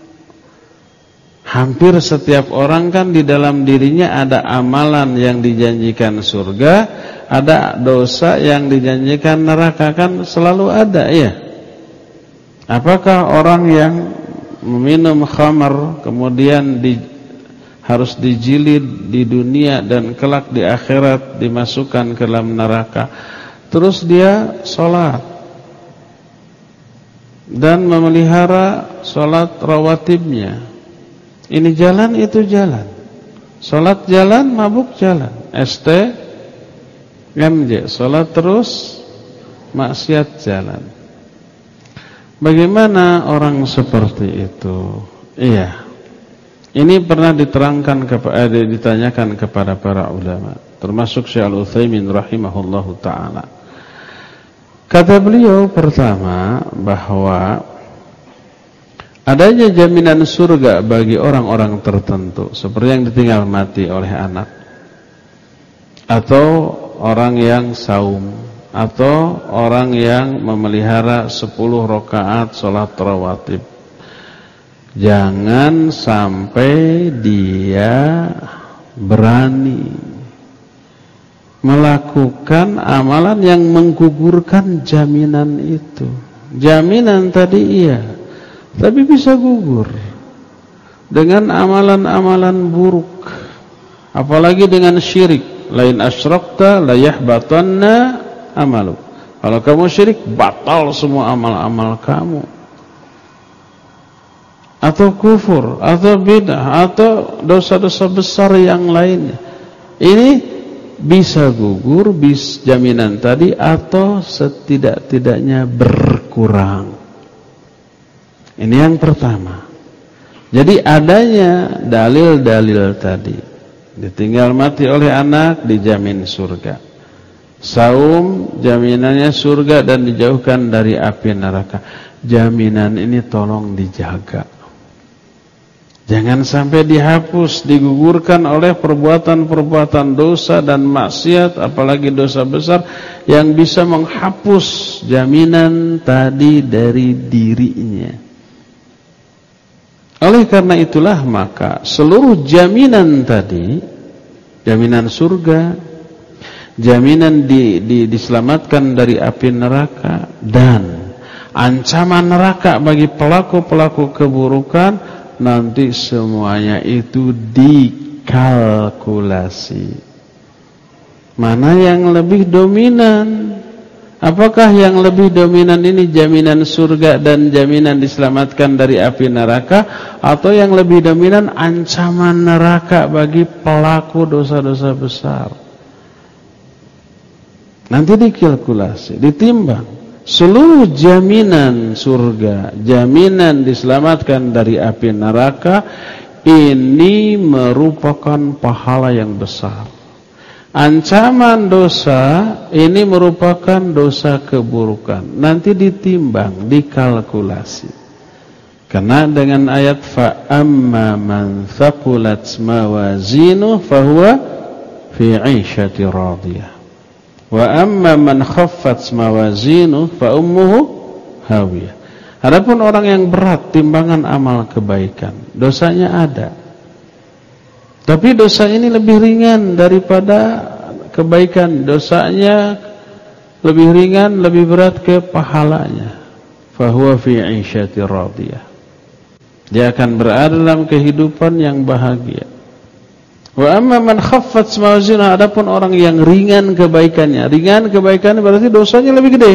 hampir setiap orang kan di dalam dirinya ada amalan yang dijanjikan surga, ada dosa yang dijanjikan neraka, kan selalu ada ya. Apakah orang yang meminum khamar kemudian harus dijilid di dunia dan kelak di akhirat dimasukkan ke dalam neraka, terus dia sholat dan memelihara sholat rawatibnya? Ini jalan, itu jalan. Sholat jalan, mabuk jalan. STMJ, sholat terus, maksiat jalan. Bagaimana orang seperti itu? Iya, ini pernah ditanyakan kepada para ulama, termasuk Syekh Al-Utsaimin rahimahullahu ta'ala. Kata beliau pertama bahwa adanya jaminan surga bagi orang-orang tertentu, seperti yang ditinggal mati oleh anak, atau orang yang saum, atau orang yang memelihara 10 rakaat sholat rawatib. Jangan sampai dia berani melakukan amalan yang menggugurkan jaminan itu. Jaminan tadi iya, tapi bisa gugur dengan amalan-amalan buruk, apalagi dengan syirik. Lain asyrakta la yahbatanna amalu. Kalau kamu syirik, batal semua amal-amal kamu. Atau kufur, atau bid'ah, atau dosa-dosa besar yang lainnya. Ini bisa gugur jaminan tadi, atau setidak-tidaknya berkurang. Ini yang pertama. Jadi adanya dalil-dalil tadi, ditinggal mati oleh anak dijamin surga, saum jaminannya surga dan dijauhkan dari api neraka. Jaminan ini tolong dijaga, jangan sampai dihapus, digugurkan oleh perbuatan-perbuatan dosa dan maksiat, apalagi dosa besar yang bisa menghapus jaminan tadi dari dirinya. Oleh karena itulah maka seluruh jaminan tadi, jaminan surga, jaminan diselamatkan dari api neraka, dan ancaman neraka bagi pelaku-pelaku keburukan, nanti semuanya itu dikalkulasi. Mana yang lebih dominan? Apakah yang lebih dominan ini jaminan surga dan jaminan diselamatkan dari api neraka, atau yang lebih dominan ancaman neraka bagi pelaku dosa-dosa besar? Nanti dikalkulasi, ditimbang. Seluruh jaminan surga, jaminan diselamatkan dari api neraka, ini merupakan pahala yang besar. Ancaman dosa ini merupakan dosa keburukan. Nanti ditimbang, dikalkulasi. Karena dengan ayat fa amma man thaqulat mawazinu fahuwa fi 'ishati radiyah. Wa amma man khaffat mawazinu fa ummuhu hawiyah. Adapun orang yang berat timbangan amal kebaikan, dosanya ada, tapi dosa ini lebih ringan daripada kebaikan. Dosanya lebih ringan, lebih berat ke pahalanya. Fahuwa fi 'ishati radiyah. Dia akan berada dalam kehidupan yang bahagia. Wa amma man khaffat mawazinu, adapun orang yang ringan kebaikannya. Ringan kebaikannya berarti dosanya lebih gede.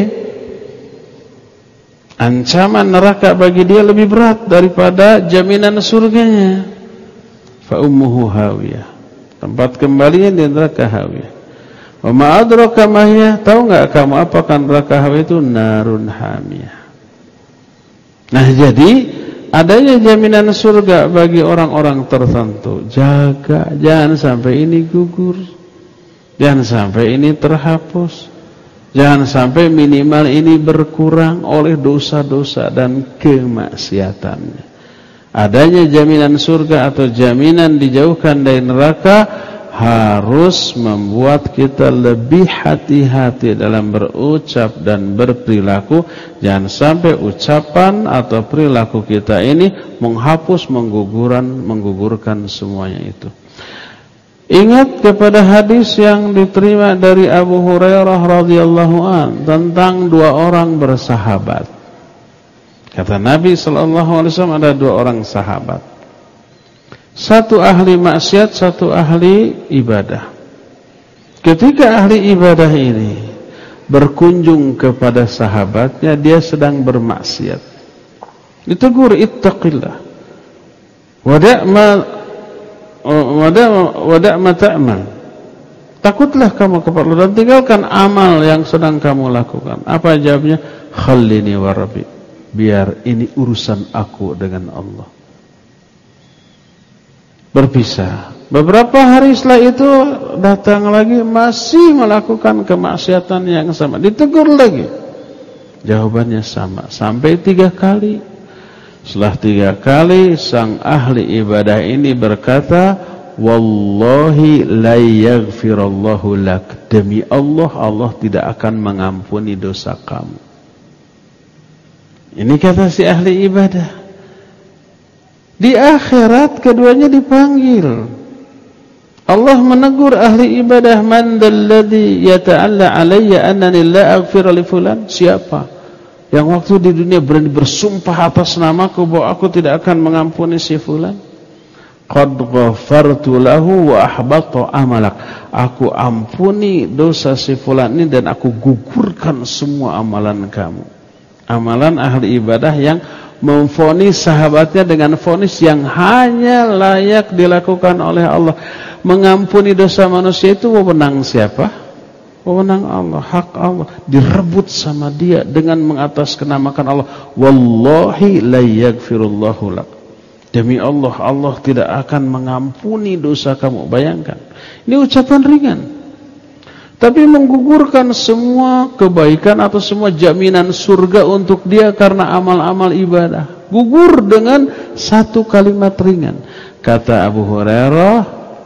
Ancaman neraka bagi dia lebih berat daripada jaminan surganya. Fa ummuhu hawiyah. Tempat kembalinya di neraka hawiyah. Wa ma adraka ma hiya? Tahu enggak kamu apakah neraka hawiyah itu? Narun hamiyah. Nah, jadi adanya jaminan surga bagi orang-orang tertentu. Jaga, jangan sampai ini gugur, jangan sampai ini terhapus. Jangan sampai minimal ini berkurang oleh dosa-dosa dan kemaksiatannya. Adanya jaminan surga atau jaminan dijauhkan dari neraka harus membuat kita lebih hati-hati dalam berucap dan berperilaku. Jangan sampai ucapan atau perilaku kita ini menghapus, menggugurkan semuanya itu. Ingat kepada hadis yang diterima dari Abu Hurairah radhiyallahu an tentang dua orang bersahabat. Kata Nabi SAW, ada dua orang sahabat. Satu ahli maksiat, satu ahli ibadah. Ketika ahli ibadah ini berkunjung kepada sahabatnya, dia sedang bermaksiat. Ditegur, ittaqillah. Wada' ma ta'mal. Takutlah kamu kepada Allah dan tinggalkan amal yang sedang kamu lakukan. Apa jawabnya? Khallini wa rabbi. Biar ini urusan aku dengan Allah. Berpisah. Beberapa hari setelah itu datang lagi, masih melakukan kemaksiatan yang sama. Ditegur lagi. Jawabannya sama. Sampai 3 kali. Setelah 3 kali, sang ahli ibadah ini berkata, Wallahi la yaghfirallahu lak. Demi Allah, Allah tidak akan mengampuni dosa kamu. Ini kata si ahli ibadah. Di akhirat keduanya dipanggil. Allah menegur ahli ibadah, man dalladhi yata'alla alayya annani la aghfir li fulan. Siapa yang waktu di dunia berani bersumpah atas namaku bahwa aku tidak akan mengampuni si fulan? Qad ghafartu lahu wa ahbata amalak. Aku ampuni dosa si fulan ini dan aku gugurkan semua amalan kamu. Amalan ahli ibadah yang memvonis sahabatnya dengan vonis yang hanya layak dilakukan oleh Allah. Mengampuni dosa manusia itu wewenang siapa? Wewenang Allah, hak Allah. Direbut sama dia dengan mengatasnamakan Allah. Wallahi la yaghfirullahu lak. Demi Allah, Allah tidak akan mengampuni dosa kamu. Bayangkan. Ini ucapan ringan. Tapi menggugurkan semua kebaikan atau semua jaminan surga untuk dia karena amal-amal ibadah. Gugur dengan satu kalimat ringan. Kata Abu Hurairah,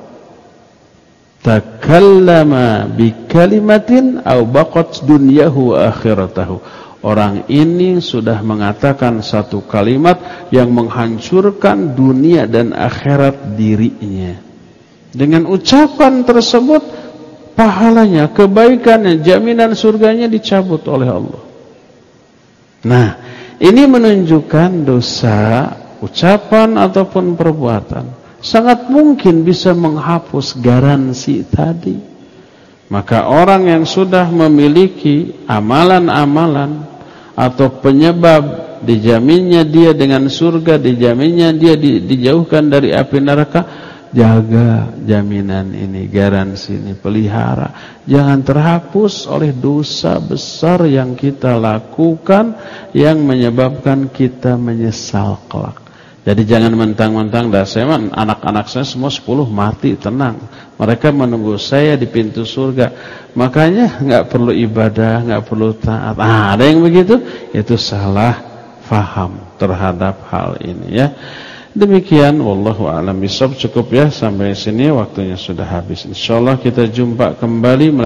takallama bi kalimatin aw baqat dunyahu wa akhiratahu. Orang ini sudah mengatakan satu kalimat yang menghancurkan dunia dan akhirat dirinya. Dengan ucapan tersebut, pahalanya, kebaikannya, jaminan surganya dicabut oleh Allah. Nah, ini menunjukkan dosa, ucapan ataupun perbuatan sangat mungkin bisa menghapus garansi tadi. Maka orang yang sudah memiliki amalan-amalan atau penyebab dijaminnya dia dengan surga, dijaminnya dia dijauhkan dari api neraka, jaga jaminan ini, garansi ini, pelihara. Jangan terhapus oleh dosa besar yang kita lakukan yang menyebabkan kita menyesal kelak. Jadi jangan mentang-mentang anak-anak saya semua 10 mati, tenang. Mereka menunggu saya di pintu surga. Makanya enggak perlu ibadah, enggak perlu taat. Ada yang begitu, itu salah faham terhadap hal ini ya. Demikian, wallahu a'lam bishawab. Cukup ya sampai sini, waktunya sudah habis. Insyaallah kita jumpa kembali